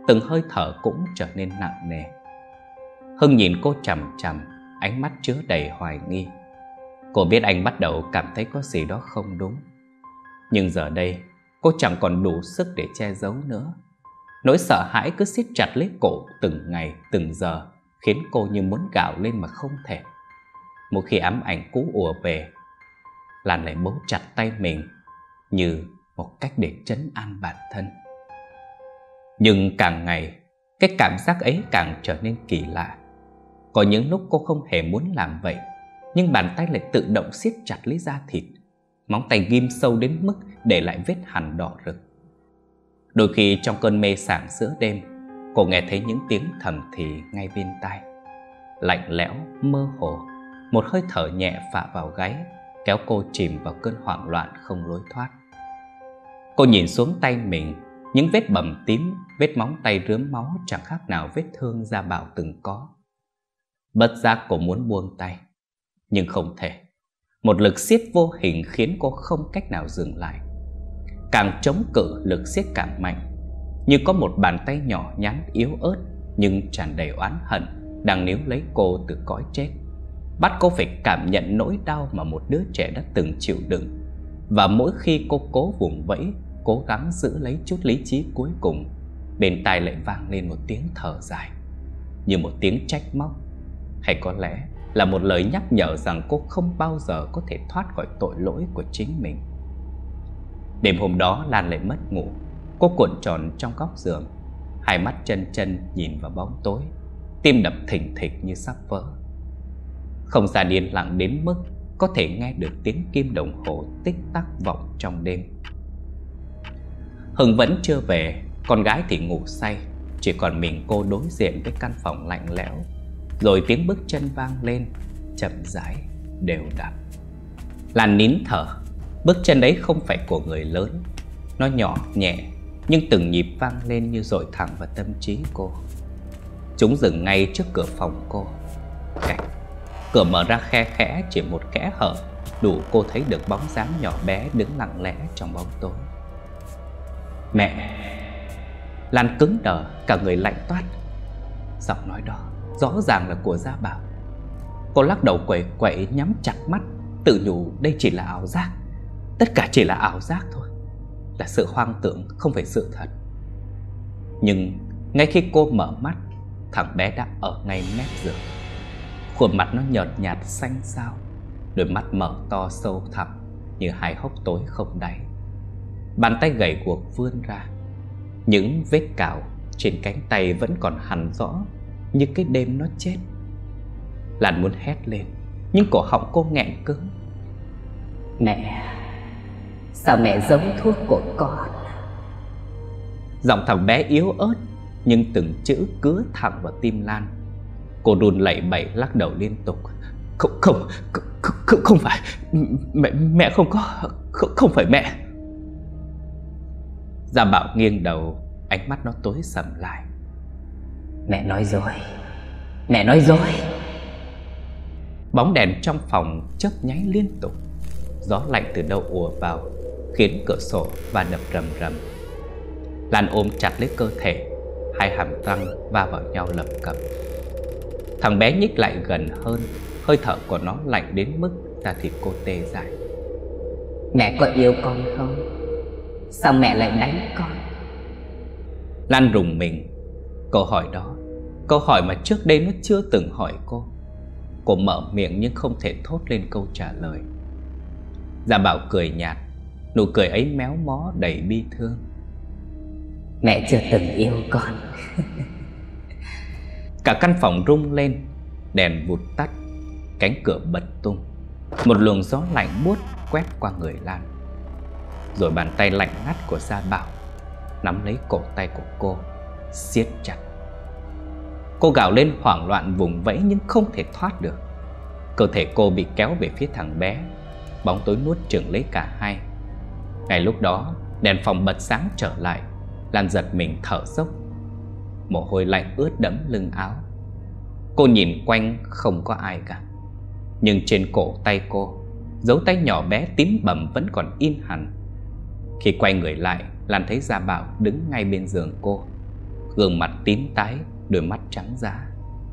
từng hơi thở cũng trở nên nặng nề. Hưng nhìn cô chằm chằm, ánh mắt chứa đầy hoài nghi. Cô biết anh bắt đầu cảm thấy có gì đó không đúng. Nhưng giờ đây cô chẳng còn đủ sức để che giấu nữa. Nỗi sợ hãi cứ siết chặt lấy cổ từng ngày từng giờ, khiến cô như muốn gào lên mà không thể. Một khi ám ảnh cũ ùa về, Lan lại bấu chặt tay mình như một cách để trấn an bản thân. Nhưng càng ngày, cái cảm giác ấy càng trở nên kỳ lạ. Có những lúc cô không hề muốn làm vậy, nhưng bàn tay lại tự động siết chặt lấy da thịt. Móng tay ghim sâu đến mức để lại vết hằn đỏ rực. Đôi khi trong cơn mê sảng giữa đêm, cô nghe thấy những tiếng thầm thì ngay bên tai. Lạnh lẽo, mơ hồ, một hơi thở nhẹ phả vào gáy, kéo cô chìm vào cơn hoảng loạn không lối thoát. Cô nhìn xuống tay mình, những vết bầm tím, vết móng tay rướm máu chẳng khác nào vết thương Gia Bảo từng có. Bất giác cô muốn buông tay, nhưng không thể. Một lực siết vô hình khiến cô không cách nào dừng lại. Càng chống cự, lực siết càng mạnh, như có một bàn tay nhỏ nhắn yếu ớt nhưng tràn đầy oán hận đang níu lấy cô từ cõi chết, bắt cô phải cảm nhận nỗi đau mà một đứa trẻ đã từng chịu đựng. Và mỗi khi cô cố vùng vẫy, cố gắng giữ lấy chút lý trí cuối cùng, bên tai lại vang lên một tiếng thở dài, như một tiếng trách móc, hay có lẽ là một lời nhắc nhở rằng cô không bao giờ có thể thoát khỏi tội lỗi của chính mình. Đêm hôm đó Lan lại mất ngủ. Cô cuộn tròn trong góc giường, hai mắt chân chân nhìn vào bóng tối, tim đập thình thịch như sắp vỡ. Không gian yên lặng đến mức có thể nghe được tiếng kim đồng hồ tích tắc vọng trong đêm. Hưng vẫn chưa về, con gái thì ngủ say, chỉ còn mình cô đối diện với căn phòng lạnh lẽo. Rồi tiếng bước chân vang lên, chậm rãi, đều đặn. Lan nín thở. Bước chân ấy không phải của người lớn. Nó nhỏ nhẹ, nhưng từng nhịp vang lên như dội thẳng vào tâm trí cô. Chúng dừng ngay trước cửa phòng cô. Cửa mở ra khe khẽ, chỉ một kẽ hở, đủ cô thấy được bóng dáng nhỏ bé đứng lặng lẽ trong bóng tối. Mẹ! Lan cứng đờ, cả người lạnh toát. Giọng nói đó rõ ràng là của Gia Bảo. Cô lắc đầu quẩy quẩy, nhắm chặt mắt, tự nhủ đây chỉ là ảo giác. Tất cả chỉ là ảo giác thôi, là sự hoang tưởng, không phải sự thật. Nhưng ngay khi cô mở mắt, thằng bé đã ở ngay mép giường. Khuôn mặt nó nhợt nhạt xanh xao, đôi mắt mở to sâu thẳm như hai hốc tối không đáy. Bàn tay gầy guộc vươn ra, những vết cào trên cánh tay vẫn còn hằn rõ như cái đêm nó chết. Lan muốn hét lên, nhưng cổ họng cô nghẹn cứng. Mẹ, sao mẹ giống thuốc của con? Giọng thằng bé yếu ớt, nhưng từng chữ cứa thẳng vào tim Lan. Cô run lẩy bẩy lắc đầu liên tục. Không phải mẹ không có, không phải mẹ. Gia Bảo nghiêng đầu, ánh mắt nó tối sầm lại. Mẹ nói dối, mẹ nói dối. Bóng đèn trong phòng chớp nháy liên tục. Gió lạnh từ đâu ùa vào, khiến cửa sổ va đập rầm rầm. Lan ôm chặt lấy cơ thể, hai hàm răng va vào nhau lập cập. Thằng bé nhích lại gần hơn, hơi thở của nó lạnh đến mức da thịt cô tê dại. Mẹ có yêu con không? Sao mẹ lại đánh con? Lan rùng mình. Câu hỏi đó, câu hỏi mà trước đây nó chưa từng hỏi cô. Cô mở miệng nhưng không thể thốt lên câu trả lời. Gia Bảo cười nhạt, nụ cười ấy méo mó đầy bi thương. Mẹ chưa từng yêu con. Cả căn phòng rung lên, đèn vụt tắt, cánh cửa bật tung. Một luồng gió lạnh buốt quét qua người Lan. Rồi bàn tay lạnh ngắt của Gia Bảo nắm lấy cổ tay của cô, siết chặt. Cô gào lên hoảng loạn vùng vẫy nhưng không thể thoát được. Cơ thể cô bị kéo về phía thằng bé. Bóng tối nuốt chửng lấy cả hai. Ngay lúc đó, đèn phòng bật sáng trở lại. Lan giật mình thở dốc. Mồ hôi lạnh ướt đẫm lưng áo. Cô nhìn quanh không có ai cả. Nhưng trên cổ tay cô, dấu tay nhỏ bé tím bầm vẫn còn in hẳn. Khi quay người lại, Lan thấy Gia Bảo đứng ngay bên giường cô. gương mặt tím tái, đôi mắt trắng dã.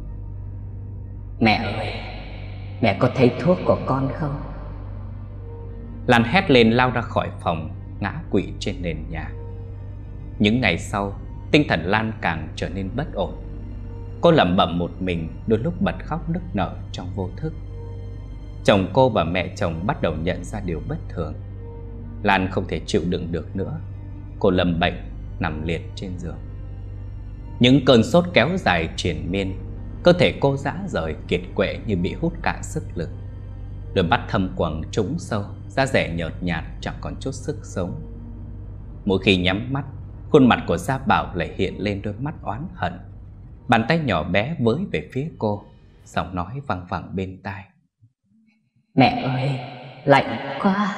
Mẹ ơi, mẹ có thấy thuốc của con không? Lan hét lên lao ra khỏi phòng, ngã quỵ trên nền nhà. Những ngày sau, tinh thần Lan càng trở nên bất ổn. Cô lẩm bẩm một mình, đôi lúc bật khóc nức nở trong vô thức. Chồng cô và mẹ chồng bắt đầu nhận ra điều bất thường. Lan không thể chịu đựng được nữa. Cô lâm bệnh, nằm liệt trên giường. Những cơn sốt kéo dài triền miên, cơ thể cô rã rời kiệt quệ như bị hút cạn sức lực. Đôi mắt thâm quầng trũng sâu, da dẻ nhợt nhạt chẳng còn chút sức sống. Mỗi khi nhắm mắt, khuôn mặt của Gia Bảo lại hiện lên đôi mắt oán hận. Bàn tay nhỏ bé với về phía cô, giọng nói văng vẳng bên tai. Mẹ ơi, lạnh quá.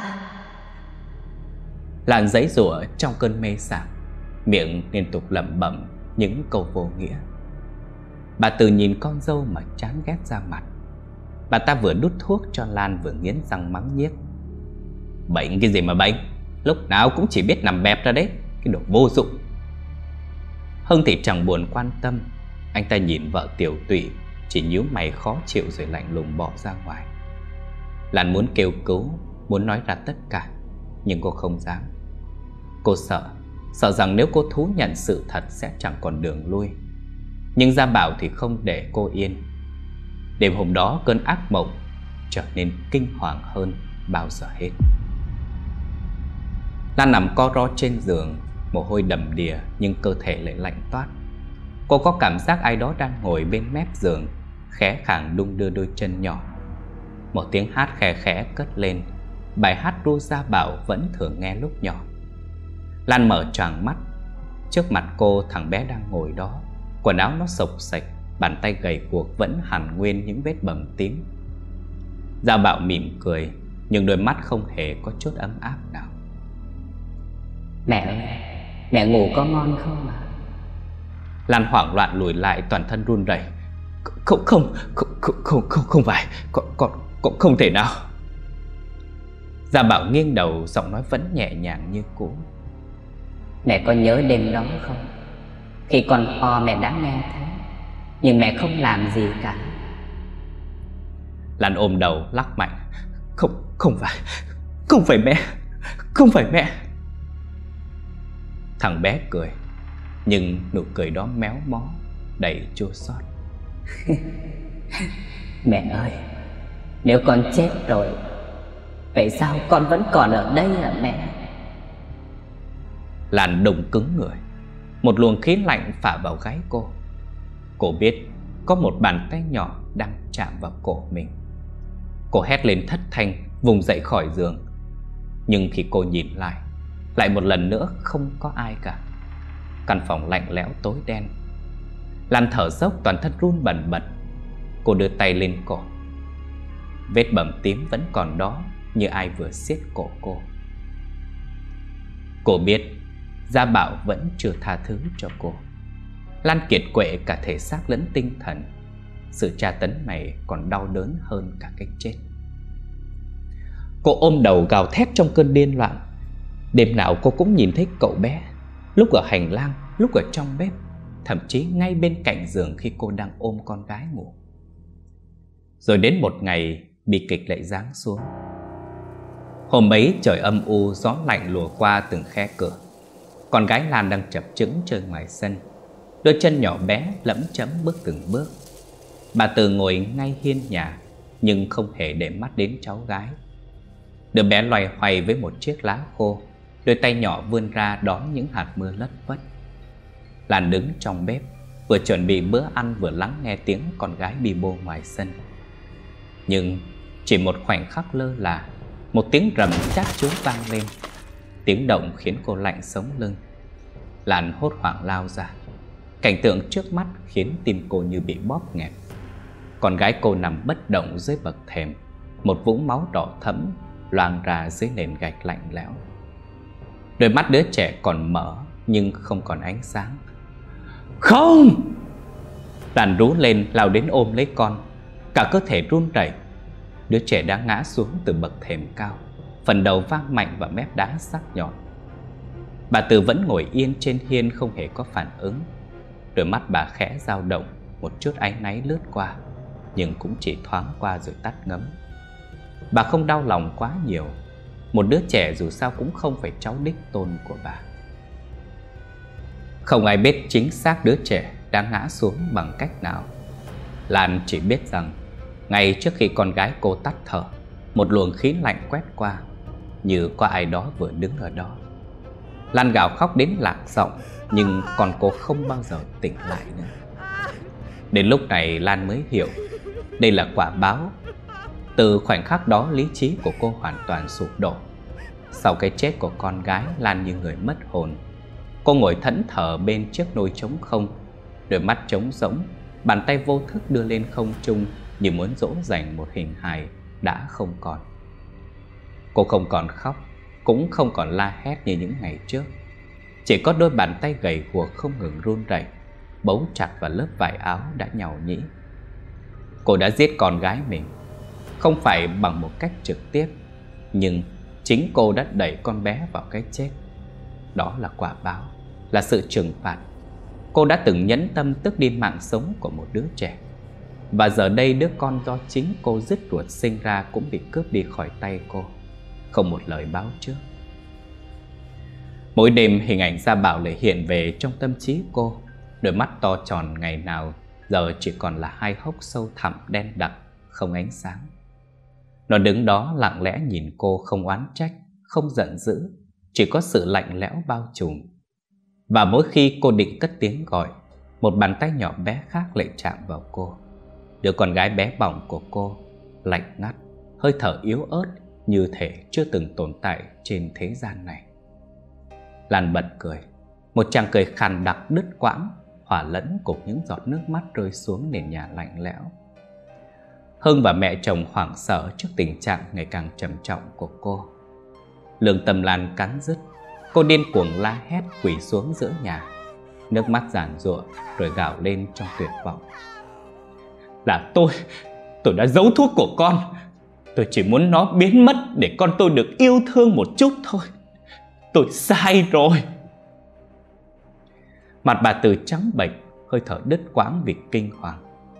Lan giãy giụa trong cơn mê sảng, miệng liên tục lẩm bẩm những câu vô nghĩa. Bà Từ nhìn con dâu mà chán ghét ra mặt. Bà ta vừa đút thuốc cho Lan vừa nghiến răng mắng nhiếc. Bệnh cái gì mà bệnh, lúc nào cũng chỉ biết nằm bẹp ra đấy, cái đồ vô dụng. Hưng thì chẳng buồn quan tâm. Anh ta nhìn vợ tiểu tụy, chỉ nhíu mày khó chịu rồi lạnh lùng bỏ ra ngoài. Lan muốn kêu cứu, muốn nói ra tất cả, nhưng cô không dám. Cô sợ rằng nếu cô thú nhận sự thật sẽ chẳng còn đường lui. Nhưng Gia Bảo thì không để cô yên. Đêm hôm đó cơn ác mộng trở nên kinh hoàng hơn bao giờ hết. Lan nằm co ro trên giường, mồ hôi đầm đìa nhưng cơ thể lại lạnh toát. Cô có cảm giác ai đó đang ngồi bên mép giường, khẽ khàng đung đưa đôi chân nhỏ. Một tiếng hát khẽ khẽ cất lên, bài hát ru Gia Bảo vẫn thường nghe lúc nhỏ. Lan mở choàng mắt. Trước mặt cô thằng bé đang ngồi đó, quần áo nó xộc xệch, bàn tay gầy guộc vẫn hằn nguyên những vết bầm tím. Gia Bảo mỉm cười, nhưng đôi mắt không hề có chút ấm áp nào. Mẹ ơi, mẹ ngủ có ngon không ạ? Lan hoảng loạn lùi lại, toàn thân run rẩy. Không phải, con không thể nào. Gia Bảo nghiêng đầu, giọng nói vẫn nhẹ nhàng như cũ. Mẹ có nhớ đêm đó không? Khi còn ho mẹ đã nghe thấy, nhưng mẹ không làm gì cả. Lan ôm đầu lắc mạnh. Không phải mẹ, không phải mẹ. Thằng bé cười, nhưng nụ cười đó méo mó, đầy chua xót. Mẹ ơi, nếu con chết rồi, vậy sao con vẫn còn ở đây hả mẹ? Lan đùng cứng người. Một luồng khí lạnh phả vào gáy cô. Cô biết có một bàn tay nhỏ đang chạm vào cổ mình. Cô hét lên thất thanh, vùng dậy khỏi giường. Nhưng khi cô nhìn lại một lần nữa không có ai cả. Căn phòng lạnh lẽo tối đen. Lan thở dốc, toàn thân run bần bật. Cô đưa tay lên cổ. Vết bầm tím vẫn còn đó, như ai vừa siết cổ cô. Cô biết Gia Bảo vẫn chưa tha thứ cho cô. Lan kiệt quệ cả thể xác lẫn tinh thần. Sự tra tấn này còn đau đớn hơn cả cái chết. Cô ôm đầu gào thét trong cơn điên loạn. Đêm nào cô cũng nhìn thấy cậu bé, lúc ở hành lang, lúc ở trong bếp, thậm chí ngay bên cạnh giường khi cô đang ôm con gái ngủ. Rồi đến một ngày, bi kịch lại giáng xuống. Hôm ấy trời âm u, gió lạnh lùa qua từng khe cửa. Con gái Lan đang chập chững chơi ngoài sân, đôi chân nhỏ bé lẫm chẫm bước từng bước. Bà Từ ngồi ngay hiên nhà, nhưng không hề để mắt đến cháu gái. Đứa bé loay hoay với một chiếc lá khô, đôi tay nhỏ vươn ra đón những hạt mưa lất phất. Lan đứng trong bếp, vừa chuẩn bị bữa ăn vừa lắng nghe tiếng con gái bi bô ngoài sân. Nhưng chỉ một khoảnh khắc lơ là, một tiếng rầm chát chúa vang lên. Tiếng động khiến cô lạnh sống lưng. Lan hốt hoảng lao ra. Cảnh tượng trước mắt khiến tim cô như bị bóp nghẹt. Con gái cô nằm bất động dưới bậc thềm, một vũng máu đỏ thẫm loang ra dưới nền gạch lạnh lẽo. Đôi mắt đứa trẻ còn mở nhưng không còn ánh sáng. Không! Lan rú lên lao đến ôm lấy con, cả cơ thể run rẩy. Đứa trẻ đã ngã xuống từ bậc thềm cao, phần đầu vang mạnh và mép đá sắc nhọn. Bà Từ vẫn ngồi yên trên hiên không hề có phản ứng. Đôi mắt bà khẽ dao động, một chút áy náy lướt qua, nhưng cũng chỉ thoáng qua rồi tắt ngấm. Bà không đau lòng quá nhiều. Một đứa trẻ dù sao cũng không phải cháu đích tôn của bà. Không ai biết chính xác đứa trẻ đã ngã xuống bằng cách nào. Lan chỉ biết rằng ngay trước khi con gái cô tắt thở, một luồng khí lạnh quét qua, như có ai đó vừa đứng ở đó. Lan gào khóc đến lạc giọng, nhưng con cô không bao giờ tỉnh lại nữa. Đến lúc này Lan mới hiểu đây là quả báo. Từ khoảnh khắc đó, lý trí của cô hoàn toàn sụp đổ. Sau cái chết của con gái, Lan như người mất hồn. Cô ngồi thẫn thờ bên chiếc nôi trống không, đôi mắt trống rỗng, bàn tay vô thức đưa lên không trung như muốn dỗ dành một hình hài đã không còn. Cô không còn khóc, cũng không còn la hét như những ngày trước. Chỉ có đôi bàn tay gầy guộc không ngừng run rẩy, bấu chặt vào lớp vải áo đã nhàu nhĩ. Cô đã giết con gái mình, không phải bằng một cách trực tiếp, nhưng chính cô đã đẩy con bé vào cái chết. Đó là quả báo, là sự trừng phạt. Cô đã từng nhẫn tâm tước đi mạng sống của một đứa trẻ, và giờ đây đứa con do chính cô dứt ruột sinh ra cũng bị cướp đi khỏi tay cô, không một lời báo trước. Mỗi đêm hình ảnh Gia Bảo lại hiện về trong tâm trí cô. Đôi mắt to tròn ngày nào giờ chỉ còn là hai hốc sâu thẳm đen đặc, không ánh sáng. Nó đứng đó lặng lẽ nhìn cô, không oán trách, không giận dữ, chỉ có sự lạnh lẽo bao trùm. Và mỗi khi cô định cất tiếng gọi, một bàn tay nhỏ bé khác lại chạm vào cô. Đứa con gái bé bỏng của cô, lạnh ngắt, hơi thở yếu ớt, như thể chưa từng tồn tại trên thế gian này. Lan bật cười, một tràng cười khàn đặc đứt quãng, hòa lẫn cùng những giọt nước mắt rơi xuống nền nhà lạnh lẽo. Hưng và mẹ chồng hoảng sợ trước tình trạng ngày càng trầm trọng của cô. Lương tâm Lan cắn rứt, cô điên cuồng la hét quỳ xuống giữa nhà, nước mắt giàn giụa rồi gào lên trong tuyệt vọng. Là tôi đã giấu thuốc của con. Tôi chỉ muốn nó biến mất để con tôi được yêu thương một chút thôi. Tôi sai rồi. Mặt bà Từ trắng bệch, hơi thở đứt quãng vì kinh hoàng.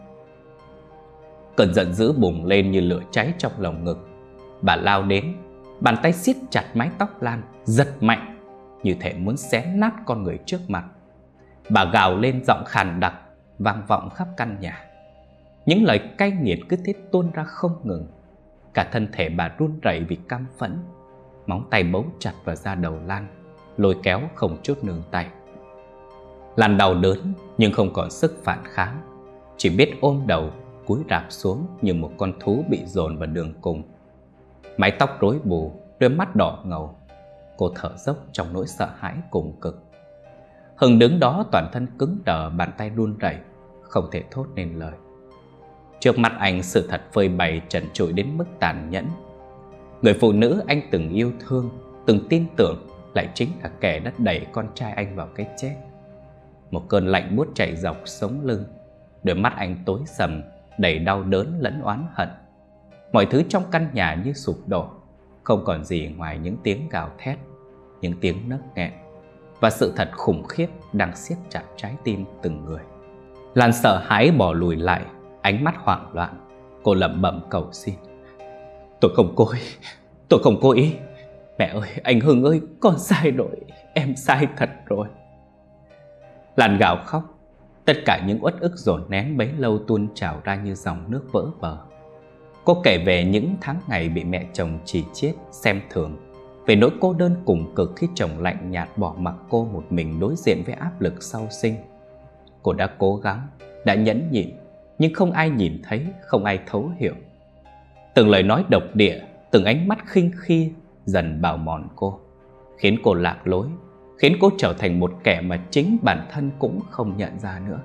Cơn giận dữ bùng lên như lửa cháy trong lồng ngực. Bà lao đến, bàn tay siết chặt mái tóc Lan, giật mạnh, như thể muốn xé nát con người trước mặt. Bà gào lên giọng khàn đặc, vang vọng khắp căn nhà. Những lời cay nghiệt cứ thế tuôn ra không ngừng. Cả thân thể bà run rẩy vì căm phẫn. Móng tay bấu chặt vào da đầu Lan, lôi kéo không chút nương tay. Lan đau đớn nhưng không còn sức phản kháng, chỉ biết ôm đầu, cúi rạp xuống như một con thú bị dồn vào đường cùng. Mái tóc rối bù, đôi mắt đỏ ngầu. Cô thở dốc trong nỗi sợ hãi cùng cực. Hưng đứng đó toàn thân cứng đờ, bàn tay run rẩy, không thể thốt nên lời. Trước mặt anh, sự thật phơi bày trần trụi đến mức tàn nhẫn. Người phụ nữ anh từng yêu thương, từng tin tưởng, lại chính là kẻ đã đẩy con trai anh vào cái chết. Một cơn lạnh buốt chạy dọc sống lưng. Đôi mắt anh tối sầm, đầy đau đớn lẫn oán hận. Mọi thứ trong căn nhà như sụp đổ, không còn gì ngoài những tiếng gào thét, những tiếng nấc nghẹn, và sự thật khủng khiếp đang siết chặt trái tim từng người. Lan sợ hãi bỏ lùi lại, ánh mắt hoảng loạn. Cô lẩm bẩm cầu xin. Tôi không cố ý. Mẹ ơi, anh Hưng ơi, con sai rồi, em sai thật rồi. Lan gào khóc. Tất cả những uất ức dồn nén bấy lâu tuôn trào ra như dòng nước vỡ bờ. Cô kể về những tháng ngày bị mẹ chồng chỉ chiết, xem thường, về nỗi cô đơn cùng cực khi chồng lạnh nhạt bỏ mặc cô một mình đối diện với áp lực sau sinh. Cô đã cố gắng, đã nhẫn nhịn, nhưng không ai nhìn thấy, không ai thấu hiểu. Từng lời nói độc địa, từng ánh mắt khinh khi dần bào mòn cô, khiến cô lạc lối, khiến cô trở thành một kẻ mà chính bản thân cũng không nhận ra nữa.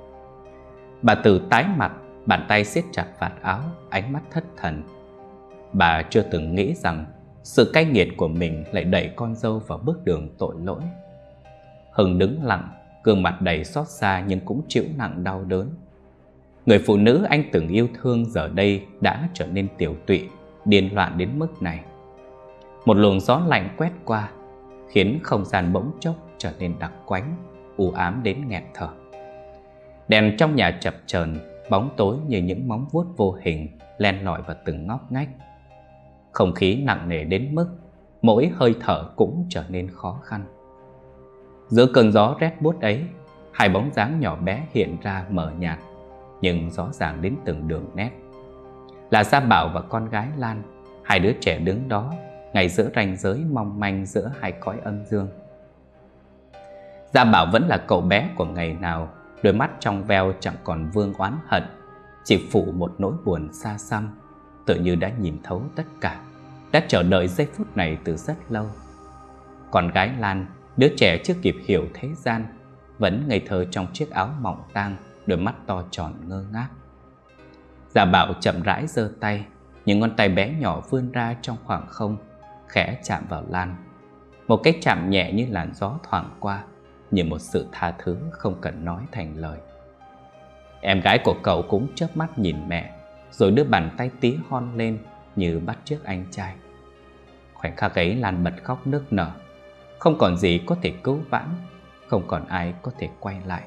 Bà Từ tái mặt, bàn tay siết chặt vạt áo, ánh mắt thất thần. Bà chưa từng nghĩ rằng sự cay nghiệt của mình lại đẩy con dâu vào bước đường tội lỗi. Hưng đứng lặng, gương mặt đầy xót xa nhưng cũng chịu nặng đau đớn. Người phụ nữ anh từng yêu thương giờ đây đã trở nên tiểu tụy, điên loạn đến mức này. Một luồng gió lạnh quét qua, khiến không gian bỗng chốc trở nên đặc quánh, u ám đến nghẹt thở. Đèn trong nhà chập chờn, bóng tối như những móng vuốt vô hình len lỏi vào từng ngóc ngách. Không khí nặng nề đến mức mỗi hơi thở cũng trở nên khó khăn. Giữa cơn gió rét buốt ấy, hai bóng dáng nhỏ bé hiện ra mờ nhạt, nhưng rõ ràng đến từng đường nét. Là Gia Bảo và con gái Lan, hai đứa trẻ đứng đó ngay giữa ranh giới mong manh giữa hai cõi âm dương. Gia Bảo vẫn là cậu bé của ngày nào, đôi mắt trong veo chẳng còn vương oán hận, chỉ phủ một nỗi buồn xa xăm, tự như đã nhìn thấu tất cả, đã chờ đợi giây phút này từ rất lâu. Con gái Lan, đứa trẻ chưa kịp hiểu thế gian, vẫn ngây thơ trong chiếc áo mỏng tang, đôi mắt to tròn ngơ ngác. Gia Bảo chậm rãi giơ tay, những ngón tay bé nhỏ vươn ra trong khoảng không, khẽ chạm vào Lan. Một cái chạm nhẹ như làn gió thoảng qua, như một sự tha thứ không cần nói thành lời. Em gái của cậu cũng chớp mắt nhìn mẹ, rồi đưa bàn tay tí hon lên như bắt chước anh trai. Khoảnh khắc ấy Lan bật khóc nức nở. Không còn gì có thể cứu vãn, không còn ai có thể quay lại.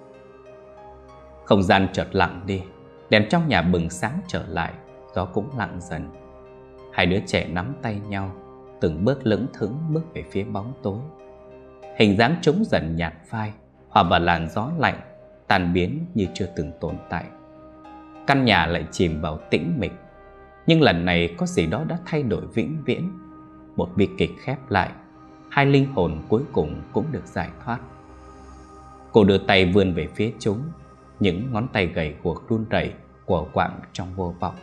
Không gian chợt lặng đi, đèn trong nhà bừng sáng trở lại, gió cũng lặng dần. Hai đứa trẻ nắm tay nhau, từng bước lững thững bước về phía bóng tối. Hình dáng chúng dần nhạt phai, hòa vào làn gió lạnh, tan biến như chưa từng tồn tại. Căn nhà lại chìm vào tĩnh mịch, nhưng lần này có gì đó đã thay đổi vĩnh viễn. Một bi kịch khép lại, hai linh hồn cuối cùng cũng được giải thoát. Cô đưa tay vươn về phía chúng, những ngón tay gầy guộc run rẩy của quạng trong vô vọng.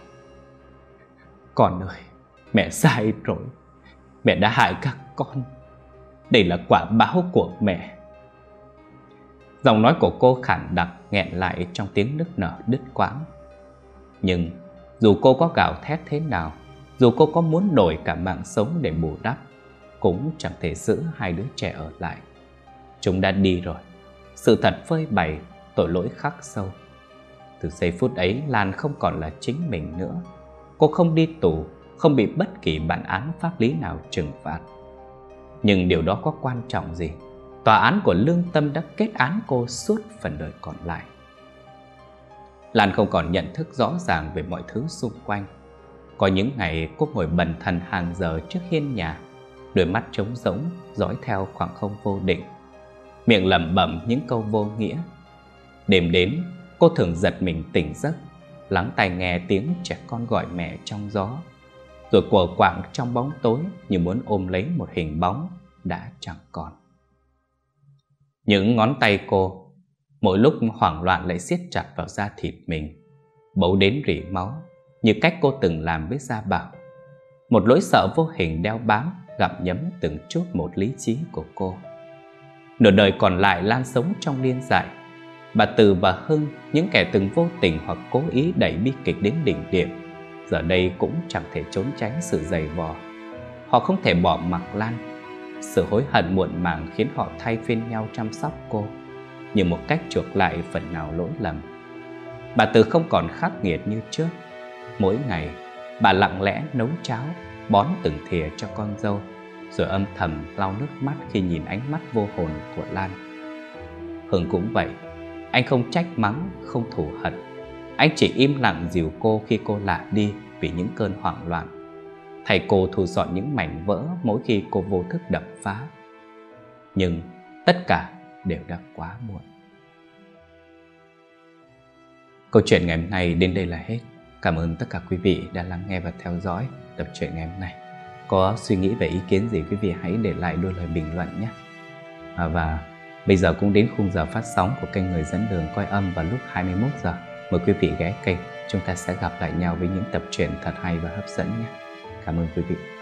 Con ơi, mẹ sai rồi, mẹ đã hại các con. Đây là quả báo của mẹ. Giọng nói của cô khản đặc nghẹn lại trong tiếng nức nở đứt quãng. Nhưng dù cô có gào thét thế nào, dù cô có muốn đổi cả mạng sống để bù đắp, cũng chẳng thể giữ hai đứa trẻ ở lại. Chúng đã đi rồi, sự thật phơi bày, tội lỗi khắc sâu. Từ giây phút ấy, Lan không còn là chính mình nữa. Cô không đi tù, không bị bất kỳ bản án pháp lý nào trừng phạt. Nhưng điều đó có quan trọng gì? Tòa án của lương tâm đã kết án cô suốt phần đời còn lại. Lan không còn nhận thức rõ ràng về mọi thứ xung quanh. Có những ngày cô ngồi bần thần hàng giờ trước hiên nhà, đôi mắt trống rỗng dõi theo khoảng không vô định, miệng lẩm bẩm những câu vô nghĩa. Đêm đến, cô thường giật mình tỉnh giấc, lắng tai nghe tiếng trẻ con gọi mẹ trong gió, rồi quờ quạng trong bóng tối như muốn ôm lấy một hình bóng đã chẳng còn. Những ngón tay cô mỗi lúc hoảng loạn lại siết chặt vào da thịt mình, bấu đến rỉ máu, như cách cô từng làm với Gia Bảo. Một nỗi sợ vô hình đeo bám, gặm nhấm từng chút một lý trí của cô. Nửa đời còn lại Lan sống trong điên dại. Bà Từ và Hưng, những kẻ từng vô tình hoặc cố ý đẩy bi kịch đến đỉnh điểm, giờ đây cũng chẳng thể trốn tránh sự giày vò. Họ không thể bỏ mặc Lan. Sự hối hận muộn màng khiến họ thay phiên nhau chăm sóc cô, như một cách chuộc lại phần nào lỗi lầm. Bà Từ không còn khắc nghiệt như trước. Mỗi ngày, bà lặng lẽ nấu cháo, bón từng thìa cho con dâu, rồi âm thầm lau nước mắt khi nhìn ánh mắt vô hồn của Lan. Hưng cũng vậy. Anh không trách mắng, không thù hận. Anh chỉ im lặng dìu cô khi cô lạc đi vì những cơn hoảng loạn, thầy cô thu dọn những mảnh vỡ mỗi khi cô vô thức đập phá. Nhưng tất cả đều đã quá muộn. Câu chuyện ngày hôm nay đến đây là hết. Cảm ơn tất cả quý vị đã lắng nghe và theo dõi tập truyện ngày hôm nay. Có suy nghĩ về ý kiến gì quý vị hãy để lại đôi lời bình luận nhé. Và bây giờ cũng đến khung giờ phát sóng của kênh Người Dẫn Đường Coi Âm vào lúc 21 giờ. Mời quý vị ghé kênh, chúng ta sẽ gặp lại nhau với những tập truyện thật hay và hấp dẫn nhé. Cảm ơn quý vị.